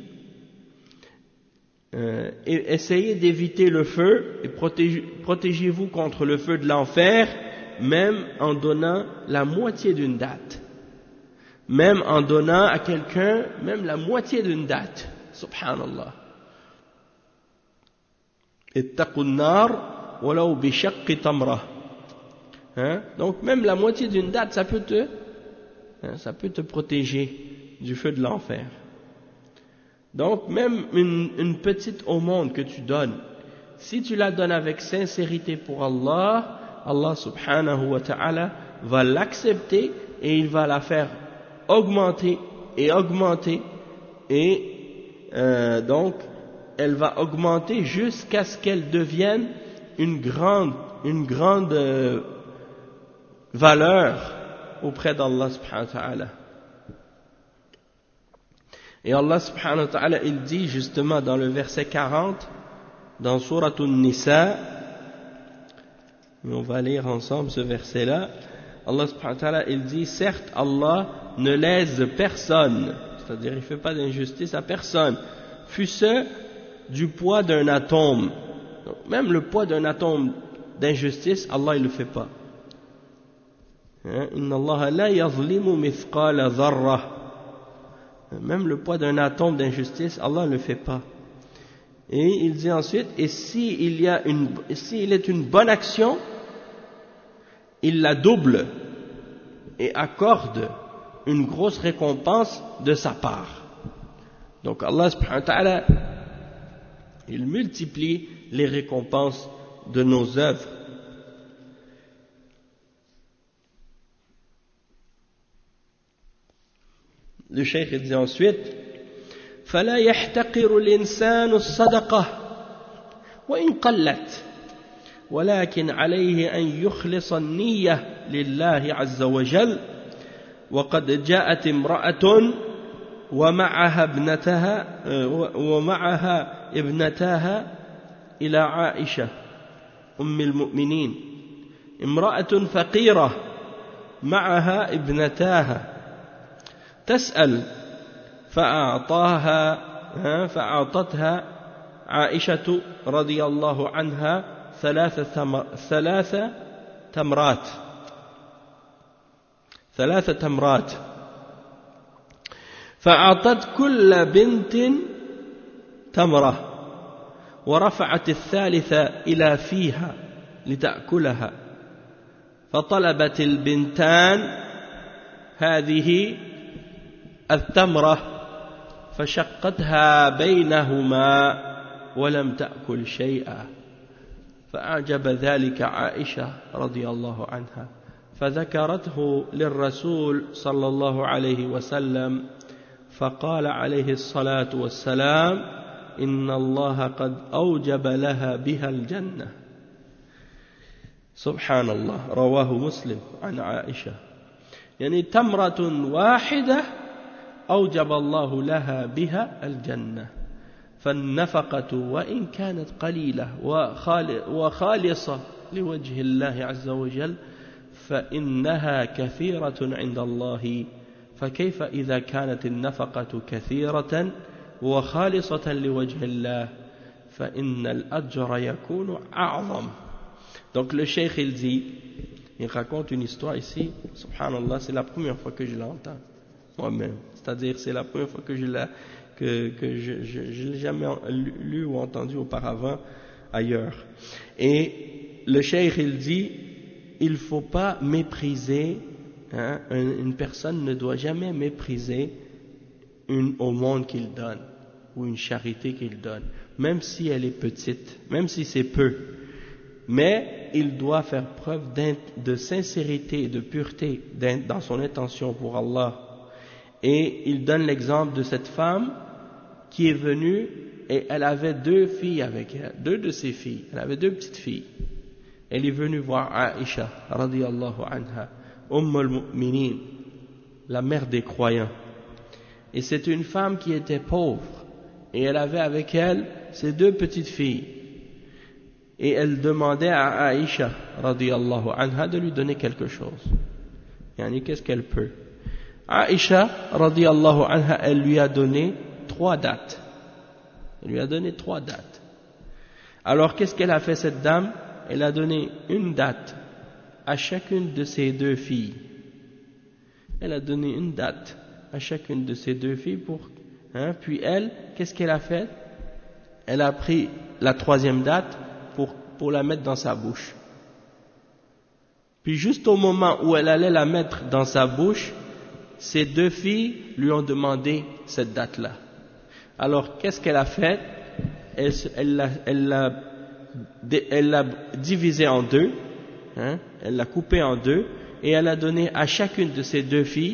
euh, essayez d'éviter le feu et protégez, protégez-vous contre le feu de l'enfer, même en donnant la moitié d'une date. Même en donnant à quelqu'un même la moitié d'une date. Subhanallah. Ittaqun nar walau bi shaqqi tamra. Hein? Donc même la moitié d'une date, ça peut te, hein, ça peut te protéger du feu de l'enfer. Donc même une, une petite aumône que tu donnes, si tu la donnes avec sincérité pour Allah, Allah subhanahu wa ta'ala va l'accepter et il va la faire augmenter et augmenter et euh, donc elle va augmenter jusqu'à ce qu'elle devienne une grande une grande euh, valeur auprès d'Allah subhanahu wa ta'ala. Et Allah subhanahu wa ta'ala il dit justement dans le verset quarante dans Surat An-Nisa, on va lire ensemble ce verset là. Allah subhanahu wa ta'ala il dit certes Allah ne lèse personne, c'est-à-dire il ne fait pas d'injustice à personne, fût-ce du poids d'un atome. Donc, même le poids d'un atome d'injustice, Allah il ne le fait pas. Inna Allah la yazlimu mithqala dharra. Même le poids d'un atome d'injustice, Allah ne le fait pas. Et il dit ensuite, et si il y a une, s'il est une bonne action, il la double et accorde une grosse récompense de sa part. Donc Allah subhanahu wa ta'ala, il multiplie les récompenses de nos œuvres. Le cheikh dit ensuite, فلا يحتقر الإنسان الصدقة وإن قلت ولكن عليه أن يخلص النية لله عز وجل وقد جاءت امرأة ومعها ابنتها ومعها ابنتاها إلى عائشة أم المؤمنين امرأة فقيرة معها ابنتاها تسأل فأعطاها فأعطتها عائشة رضي الله عنها ثلاث ثلاث تمرات ثلاث تمرات فأعطت كل بنت تمرة ورفعت الثالثة إلى فيها لتأكلها فطلبت البنتان هذه التمرة فشقتها بينهما ولم تأكل شيئا فأعجب ذلك عائشة رضي الله عنها فذكرته للرسول صلى الله عليه وسلم فقال عليه الصلاة والسلام إن الله قد أوجب لها بها الجنة سبحان الله رواه مسلم عن عائشة يعني تمرة واحدة أوجب الله لها بها الجنة فالنفقة وإن كانت قليلة وخالصة لوجه الله عز وجل فإنها كثيرة عند الله فكيف إذا كانت النفقة كثيرة وخالصة لوجه الله فإن الأجر يكون أعظم. Donc le cheikh il dit, il raconte une histoire ici, subhanallah, c'est la première fois que je l'entends moi-même, c'est-à-dire c'est la première fois que je l'ai que, que je, je, je l'ai jamais lu, lu ou entendu auparavant ailleurs. Et le cheikh il dit, il ne faut pas mépriser, hein, une personne ne doit jamais mépriser une aumône qu'il donne ou une charité qu'il donne, même si elle est petite, même si c'est peu. Mais il doit faire preuve de sincérité et de pureté dans son intention pour Allah. Et il donne l'exemple de cette femme qui est venue et elle avait deux filles avec elle, deux de ses filles, elle avait deux petites filles. Elle est venue voir Aïcha, radiyallahu anha, Umm al-Mu'minin, la mère des croyants. Et c'est une femme qui était pauvre et elle avait avec elle ses deux petites filles. Et elle demandait à Aïcha, radiyallahu anha, de lui donner quelque chose. Yani, qu'est-ce qu'elle peut? Aïcha, radiyallahu anha, elle lui a donné trois dates. Elle lui a donné trois dates. Alors, qu'est-ce qu'elle a fait, cette dame? Elle a donné une date à chacune de ses deux filles. Elle a donné une date à chacune de ses deux filles pour, hein, puis elle, qu'est-ce qu'elle a fait? Elle a pris la troisième date pour, pour la mettre dans sa bouche. Puis juste au moment où elle allait la mettre dans sa bouche, ses deux filles lui ont demandé cette date-là. Alors qu'est-ce qu'elle a fait? Elle, elle, l'a, elle, l'a, elle l'a divisé en deux, hein, elle l'a coupé en deux, et elle a donné à chacune de ses deux filles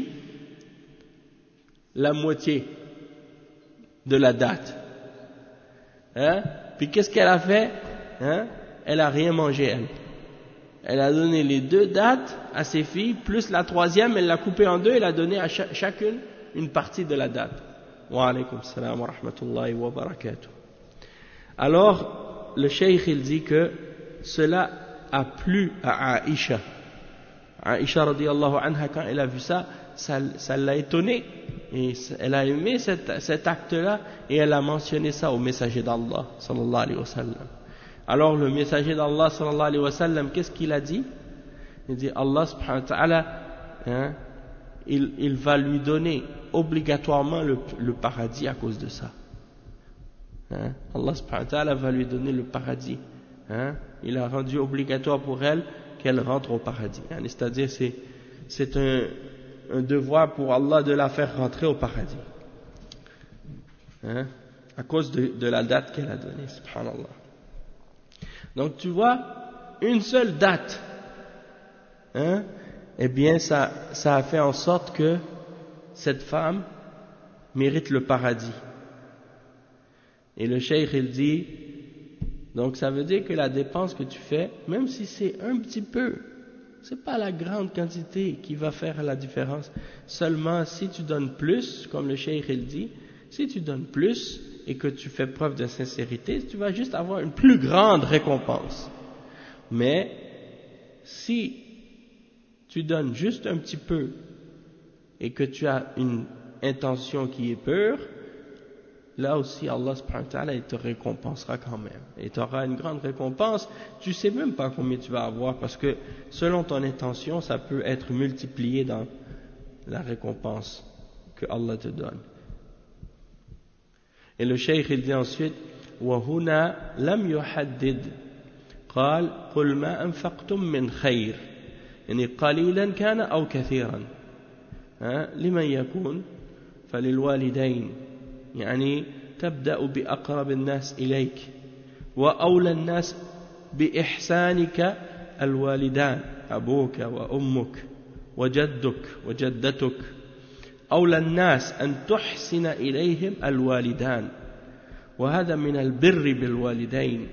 la moitié de la date. Hein? Puis qu'est-ce qu'elle a fait? Hein? Elle a rien mangé, elle. Elle a donné les deux dates à ses filles, plus la troisième, elle l'a coupée en deux, elle a donné à ch- chacune une partie de la date. Wa alaykum salam wa rahmatullahi wa barakatuh. Alors, le cheikh il dit que cela a plu à Aïcha. Aïcha radiyallahu anha, quand elle a vu ça, ça, ça l'a étonnée. Et elle a aimé cet, cet acte-là et elle a mentionné ça au messager d'Allah sallallahu alayhi wa sallam. Alors le messager d'Allah sallallahu alayhi wa sallam, qu'est-ce qu'il a dit? Il dit Allah subhanahu wa ta'ala, hein, il, il va lui donner obligatoirement le, le paradis à cause de ça. Hein? Allah subhanahu wa ta'ala va lui donner le paradis. Hein? Il a rendu obligatoire pour elle qu'elle rentre au paradis. Hein? C'est-à-dire c'est, c'est un, un devoir pour Allah de la faire rentrer au paradis. Hein? À cause de, de la date qu'elle a donnée, subhanallah. Donc tu vois, une seule date, hein, eh bien ça, ça a fait en sorte que cette femme mérite le paradis. Et le cheikh il dit, donc ça veut dire que la dépense que tu fais, même si c'est un petit peu, c'est pas la grande quantité qui va faire la différence. Seulement si tu donnes plus, comme le cheikh il dit, si tu donnes plus et que tu fais preuve de sincérité, tu vas juste avoir une plus grande récompense. Mais si tu donnes juste un petit peu et que tu as une intention qui est pure, là aussi Allah subhanahu wa ta'ala il te récompensera quand même. Et tu auras une grande récompense, tu sais même pas combien tu vas avoir, parce que selon ton intention, ça peut être multiplié dans la récompense que Allah te donne. Et le cheikh il dit ensuite وهنا لم يحدد قال قل ما أنفقتم من خير يعني قليلا كان أو كثيرا لمن يكون فللوالدين يعني تبدأ بأقرب الناس إليك وأولى الناس بإحسانك الوالدان أبوك وأمك وجدك وجدتك أولى الناس أن تحسن إليهم الوالدان وهذا من البر بالوالدين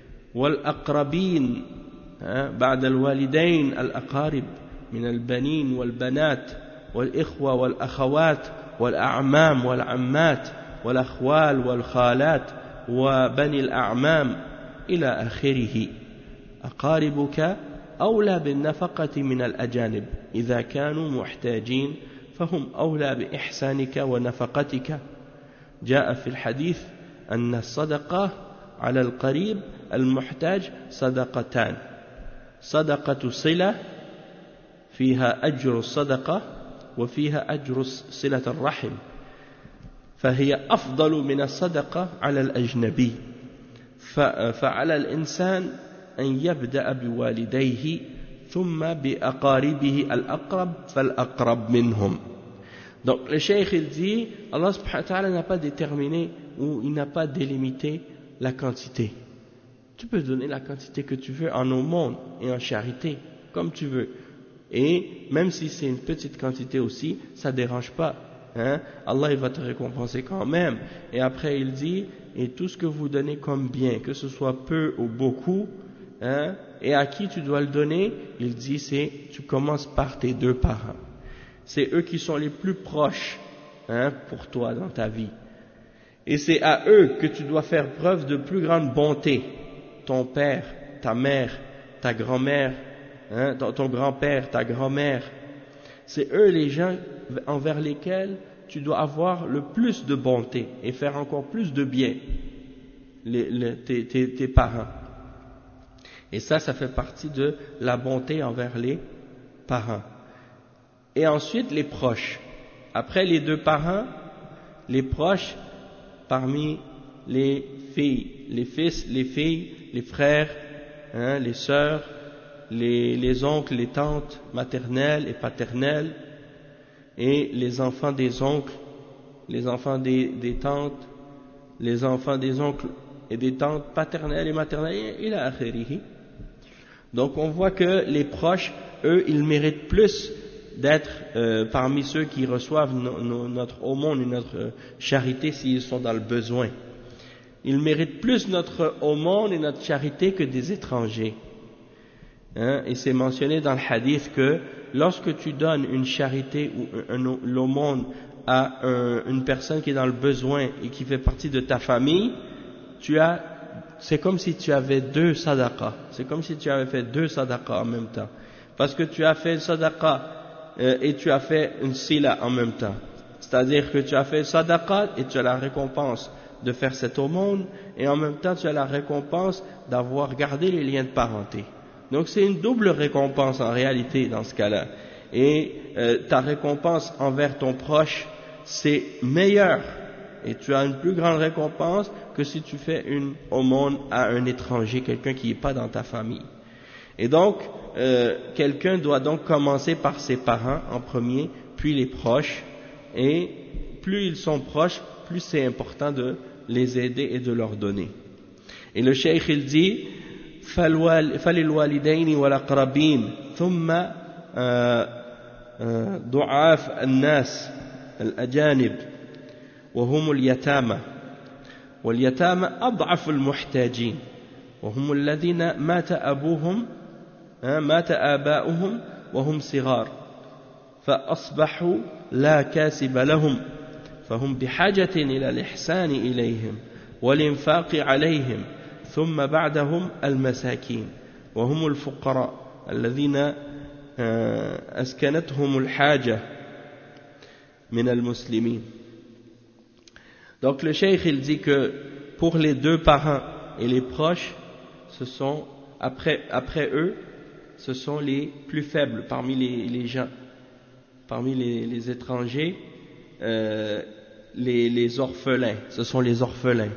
والأقربين بعد الوالدين الأقارب من البنين والبنات والإخوة والأخوات والأعمام والعمات والأخوال والخالات وبني الأعمام إلى آخره أقاربك أولى بالنفقة من الأجانب إذا كانوا محتاجين فهم أولى بإحسانك ونفقتك جاء في الحديث أن الصدقة على القريب المحتاج صدقتان صدقة صلة فيها أجر الصدقة وفيها أجر صلة الرحم فهي أفضل من الصدقة على الأجنبي فعلى الإنسان أن يبدأ بوالديه ثم بأقاربه الأقرب فالأقرب منهم. Donc le cheikh il dit Allah subhanahu wa ta'ala n'a pas déterminé ou il n'a pas délimité la quantité. Tu peux donner la quantité que tu veux en aumône et en charité comme tu veux et même si c'est une petite quantité aussi ça ne dérange pas hein? Allah il va te récompenser quand même. Et après il dit et tout ce que vous donnez comme bien que ce soit peu ou beaucoup hein? Et à qui tu dois le donner, il dit c'est tu commences par tes deux parents. C'est eux qui sont les plus proches hein, pour toi dans ta vie. Et c'est à eux que tu dois faire preuve de plus grande bonté. Ton père, ta mère, ta grand-mère, hein, ton, ton grand-père, ta grand-mère. C'est eux les gens envers lesquels tu dois avoir le plus de bonté et faire encore plus de bien, les, les, tes, tes, tes parents. Et ça, ça fait partie de la bonté envers les parents. Et ensuite, les proches. Après les deux parents, les proches, parmi les filles, les fils, les filles, les frères, hein, les sœurs, les, les oncles, les tantes maternelles et paternelles, et les enfants des oncles, les enfants des, des tantes, les enfants des oncles et des tantes paternelles et maternelles, et la akhirihi. Donc on voit que les proches, eux, ils méritent plus d'être euh, parmi ceux qui reçoivent no, no, notre aumône et notre euh, charité s'ils sont dans le besoin. Ils méritent plus notre aumône et notre charité que des étrangers. Hein? Et c'est mentionné dans le hadith que lorsque tu donnes une charité ou un, un, l'aumône à un, une personne qui est dans le besoin et qui fait partie de ta famille, tu as c'est comme si tu avais deux sadaqas, c'est comme si tu avais fait deux sadaqas en même temps, parce que tu as fait une sadaqa euh, et tu as fait une sila en même temps, c'est-à-dire que tu as fait une sadaqa et tu as la récompense de faire cette aumône et en même temps tu as la récompense d'avoir gardé les liens de parenté. Donc c'est une double récompense en réalité dans ce cas-là, et euh, ta récompense envers ton proche c'est meilleur. Et tu as une plus grande récompense que si tu fais une aumône à un étranger, quelqu'un qui n'est pas dans ta famille. Et donc, euh, quelqu'un doit donc commencer par ses parents en premier, puis les proches. Et plus ils sont proches, plus c'est important de les aider et de leur donner. Et le cheikh il dit فَلِلْوَالِدَيْنِ وَالْأَقْرَبِينَ ثُمَّ ضُعَافَ النَّاسِ الْأَجَانِبِ وهم اليتامى واليتامى أضعف المحتاجين وهم الذين مات أبوهم مات آباؤهم وهم صغار فأصبحوا لا كاسب لهم فهم بحاجة إلى الإحسان إليهم والإنفاق عليهم ثم بعدهم المساكين وهم الفقراء الذين أسكنتهم الحاجة من المسلمين. Donc le cheikh il dit que pour les deux parents et les proches, ce sont après, après eux, ce sont les plus faibles parmi les, les gens, parmi les, les étrangers, euh, les, les orphelins, ce sont les orphelins.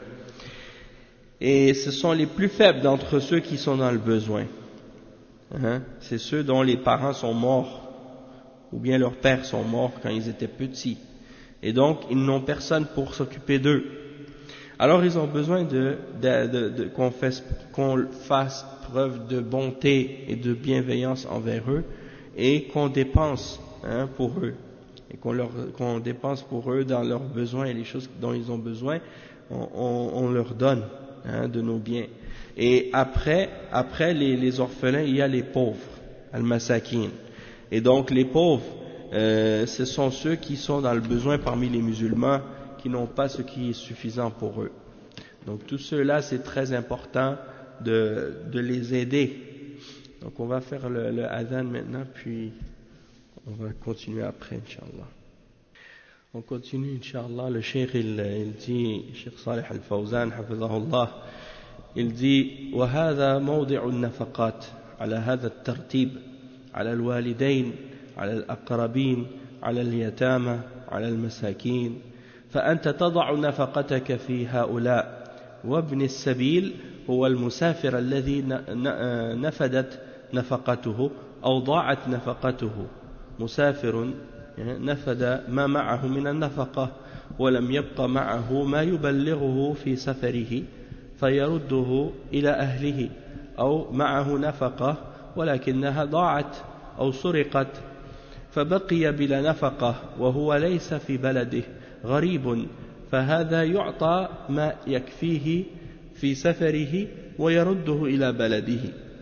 Et ce sont les plus faibles d'entre ceux qui sont dans le besoin. Hein? C'est ceux dont les parents sont morts, ou bien leurs pères sont morts quand ils étaient petits. Et donc, ils n'ont personne pour s'occuper d'eux. Alors, ils ont besoin de, de, de, de, qu'on fasse, qu'on fasse preuve de bonté et de bienveillance envers eux, et qu'on dépense hein, pour eux. Et qu'on, leur, qu'on dépense pour eux dans leurs besoins et les choses dont ils ont besoin, on, on, on leur donne hein, de nos biens. Et après, après les, les orphelins, il y a les pauvres, al-masakin. Et donc les pauvres, euh, ce sont ceux qui sont dans le besoin parmi les musulmans, qui n'ont pas ce qui est suffisant pour eux. Donc tous ceux-là, c'est très important de, de les aider. Donc on va faire le, le adhan maintenant, puis on va continuer après, Inch'Allah. On continue, Inch'Allah. Le cheikh, il, il dit, Cheikh Salih al-Fawzan, hafizahullah, il dit وهذا موضع النفقات على هذا الترتيب على الوالدين على الأقربين على اليتامى على المساكين فأنت تضع نفقتك في هؤلاء وابن السبيل هو المسافر الذي نفدت نفقته أو ضاعت نفقته مسافر نفد ما معه من النفقة ولم يبق معه ما يبلغه في سفره فيرده إلى أهله أو معه نفقة ولكنها ضاعت أو سرقت فبقي بلا نفقة وهو ليس في بلده غريب فهذا يعطى ما يكفيه في سفره ويرده إلى بلده.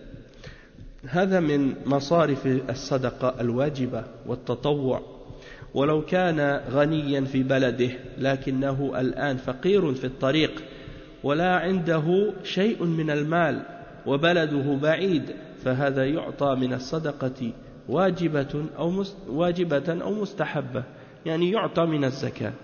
هذا من مصارف الصدقة الواجبة والتطوع. ولو كان غنيا في بلده لكنه الآن فقير في الطريق ولا عنده شيء من المال وبلده بعيد فهذا يعطى من الصدقة واجبة أو واجبة أو مستحبة يعني يعطى من الزكاة.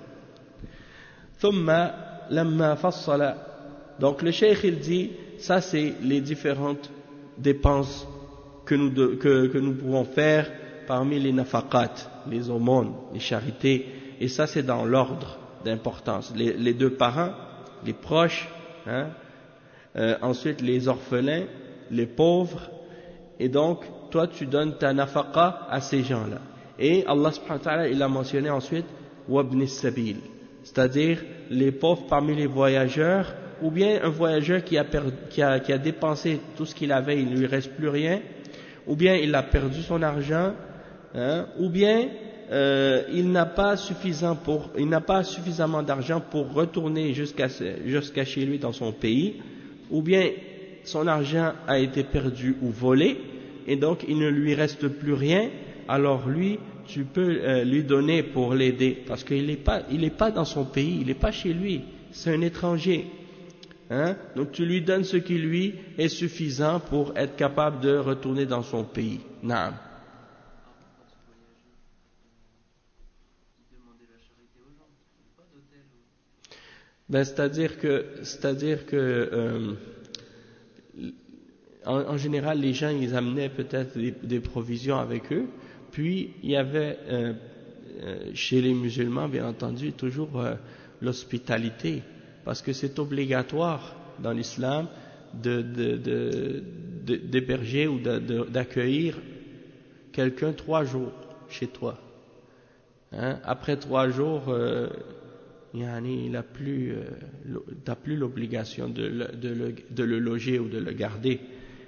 ثم لما فصل donc le cheikh il dit ça c'est les différentes dépenses que nous, de, que, que nous pouvons faire parmi les nafaqat, les aumônes, les charités, et ça c'est dans l'ordre d'importance. Les, les deux parents, les proches, hein, euh, ensuite les orphelins, les pauvres, et donc toi tu donnes ta nafaqa à ces gens-là. Et Allah subhanahu wa ta'ala il a mentionné ensuite wabn as-sabil, c'est-à-dire les pauvres parmi les voyageurs, ou bien un voyageur qui a, perdu, qui a, qui a dépensé tout ce qu'il avait, il ne lui reste plus rien, ou bien il a perdu son argent, hein, ou bien euh, il n'a pas suffisant pour, il n'a pas suffisamment d'argent pour retourner jusqu'à jusqu'à chez lui dans son pays, ou bien son argent a été perdu ou volé, et donc il ne lui reste plus rien. Alors lui, tu peux euh, lui donner pour l'aider, parce qu'il n'est pas, il n'est pas dans son pays, il n'est pas chez lui, c'est un étranger. Hein? Donc tu lui donnes ce qui lui est suffisant pour être capable de retourner dans son pays. Naam. Ben, c'est-à-dire que, c'est-à-dire que euh, en, en général, les gens ils amenaient peut-être des, des provisions avec eux. Puis il y avait euh, euh, chez les musulmans, bien entendu, toujours euh, l'hospitalité. Parce que c'est obligatoire dans l'islam de, de, de, de, d'héberger ou de, de, d'accueillir quelqu'un trois jours chez toi. Hein? Après trois jours, euh, il n'a plus, euh, t'as plus l'obligation de le, de, le, de le loger ou de le garder.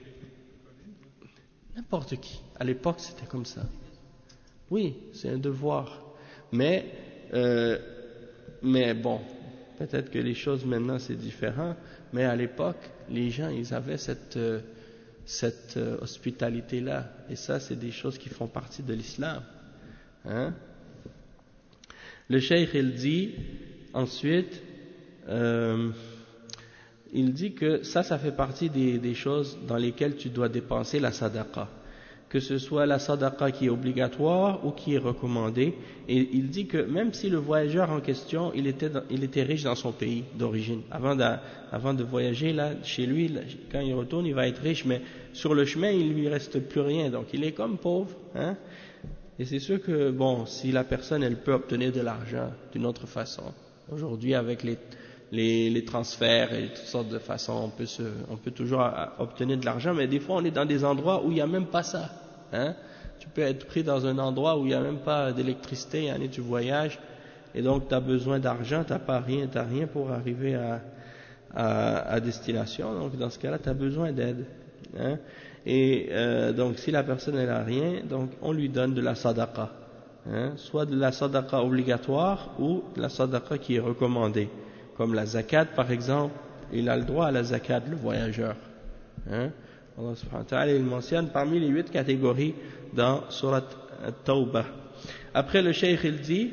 N'importe qui. À l'époque, c'était comme ça. Oui, c'est un devoir. Mais, euh, mais bon. Peut-être que les choses maintenant c'est différent, mais à l'époque, les gens ils avaient cette, euh, cette euh, hospitalité-là, et ça c'est des choses qui font partie de l'islam. Hein? Le cheikh il dit ensuite, euh, il dit que ça, ça fait partie des, des choses dans lesquelles tu dois dépenser la sadaqa. Que ce soit la sadaqa qui est obligatoire ou qui est recommandée, et il dit que même si le voyageur en question, il était, dans, il était riche dans son pays d'origine, avant de, avant de voyager là, chez lui, là, quand il retourne, il va être riche, mais sur le chemin, il lui reste plus rien, donc il est comme pauvre, hein. Et c'est sûr que, bon, si la personne, elle peut obtenir de l'argent d'une autre façon, Aujourd'hui, avec les, les, les transferts et toutes sortes de façons, on peut, se, on peut toujours obtenir de l'argent, mais des fois on est dans des endroits où il n'y a même pas ça. Hein? Tu peux être pris dans un endroit où il n'y a même pas d'électricité, et tu voyages, et donc tu as besoin d'argent, tu n'as pas rien, tu n'as rien pour arriver à, à, à destination, donc dans ce cas-là, tu as besoin d'aide. Hein? Et euh, donc si la personne elle n'a rien, donc on lui donne de la sadaqa, hein? Soit de la sadaqa obligatoire ou de la sadaqa qui est recommandée, comme la zakat par exemple, il a le droit à la zakat, le voyageur. Hein? Allah subhanahu wa ta'ala il mentionne parmi les huit catégories dans Surat At-Tawbah. Après le cheikh il dit,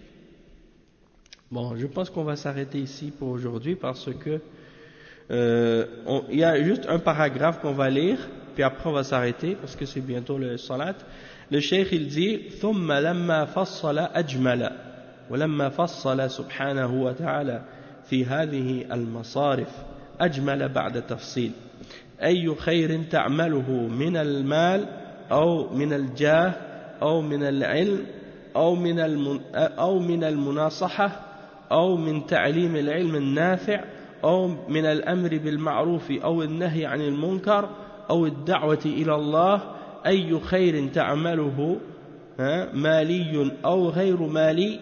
bon je pense qu'on va s'arrêter ici pour aujourd'hui parce que euh, on, il y a juste un paragraphe qu'on va lire, puis après on va s'arrêter parce que c'est bientôt le salat. Le cheikh il dit ثم لما فصل أجمل ولما فصل سبحانه وتعالى في هذه المصارف أجمل بعد تفصيل أي خير تعمله من المال أو من الجاه أو من العلم أو من المن أو من المناصحة أو من تعليم العلم النافع أو من الأمر بالمعروف أو النهي عن المنكر أو الدعوة إلى الله أي خير تعمله مالي أو غير مالي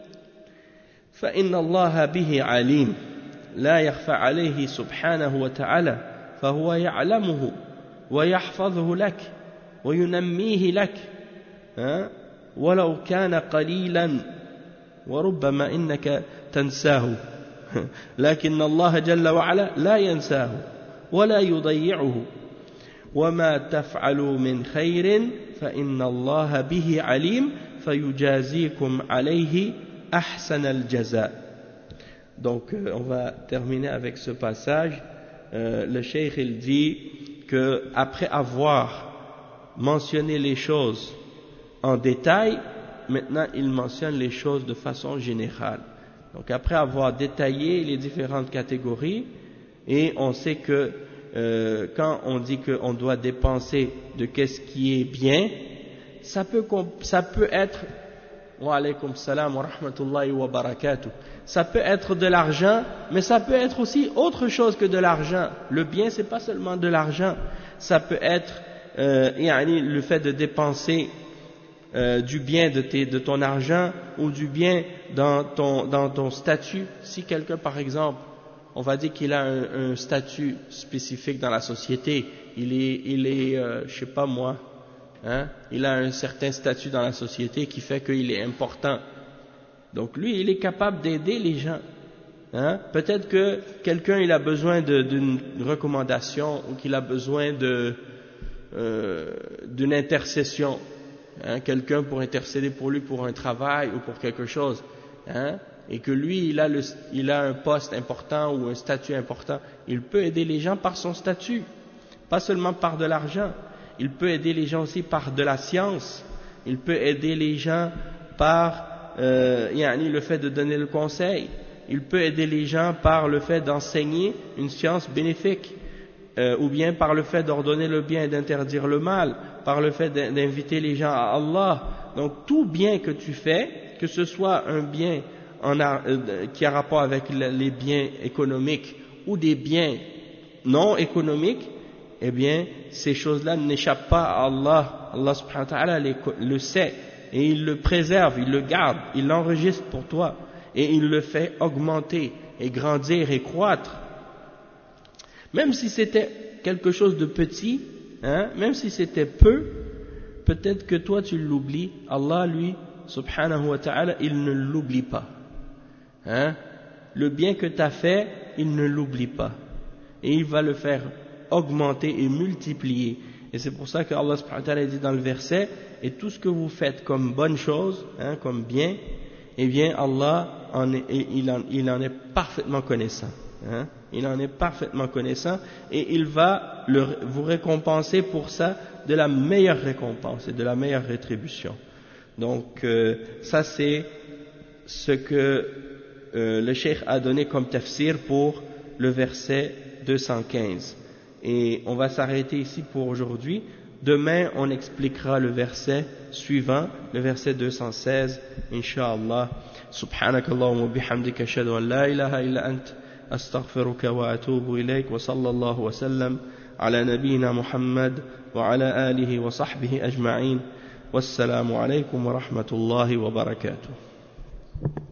فإن الله به عليم لا يخفى عليه سبحانه وتعالى فهو يعلمه ويحفظه لك وينميه لك ولو كان قليلا وربما إنك تنساه لكن الله جل وعلا لا ينساه ولا يضيعه وما تفعلوا من خير فإن الله به عليم فيجازيكم عليه أحسن الجزاء. Donc euh, on va terminer avec ce passage. Euh, le cheikh il dit que après avoir mentionné les choses en détail, maintenant il mentionne les choses de façon générale. Donc après avoir détaillé les différentes catégories, et on sait que euh, quand on dit qu'on doit dépenser de qu'est-ce qui est bien, ça peut, ça peut être wa alaykum salam wa rahmatullahi wa barakatuh. Ça peut être de l'argent, mais ça peut être aussi autre chose que de l'argent. Le bien, c'est pas seulement de l'argent. Ça peut être euh, yani, le fait de dépenser euh, du bien de, tes, de ton argent ou du bien dans ton, dans ton statut. Si quelqu'un, par exemple, on va dire qu'il a un, un statut spécifique dans la société, il est, il est euh, je sais pas moi, hein, il a un certain statut dans la société qui fait qu'il est important. Donc lui, il est capable d'aider les gens. Hein? Peut-être que quelqu'un il a besoin d'une recommandation ou qu'il a besoin de euh, d'une intercession. Hein? Quelqu'un pour intercéder pour lui pour un travail ou pour quelque chose. Hein? Et que lui, il a, le, il a un poste important ou un statut important. Il peut aider les gens par son statut, pas seulement par de l'argent. Il peut aider les gens aussi par de la science. Il peut aider les gens par euh, yani le fait de donner le conseil. Il peut aider les gens par le fait d'enseigner une science bénéfique, euh, ou bien par le fait d'ordonner le bien et d'interdire le mal, par le fait d'inviter les gens à Allah. Donc tout bien que tu fais, que ce soit un bien en a, euh, qui a rapport avec les biens économiques ou des biens non économiques, eh bien, ces choses-là n'échappent pas à Allah. Allah subhanahu wa ta'ala le sait et il le préserve, il le garde, il l'enregistre pour toi et il le fait augmenter et grandir et croître. Même si c'était quelque chose de petit, hein, même si c'était peu, peut-être que toi tu l'oublies, Allah lui, subhanahu wa ta'ala, il ne l'oublie pas. Hein? Le bien que tu as fait, il ne l'oublie pas. Et il va le faire augmenter et multiplier. Et c'est pour ça que Allah subhanahu wa ta'ala dit dans le verset, et tout ce que vous faites comme bonne chose, hein, comme bien, eh bien Allah en est, il, en, il en est parfaitement connaissant. Hein, il en est parfaitement connaissant et il va le, vous récompenser pour ça de la meilleure récompense et de la meilleure rétribution. Donc euh, ça c'est ce que euh, le cheikh a donné comme tafsir pour le verset deux cent quinze. Et on va s'arrêter ici pour aujourd'hui. Demain, on expliquera le verset suivant, le verset deux cent seize, Inch'Allah. Subhanakallahumma bihamdika ashhadu an la ilaha illa ant, astaghfiruka wa atubu ilayk, wa sallallahu wa sallam ala nabiyyina Muhammad wa ala alihi wa sahbihi ajma'in. Wassalamu alaykum wa rahmatullahi wa barakatuh.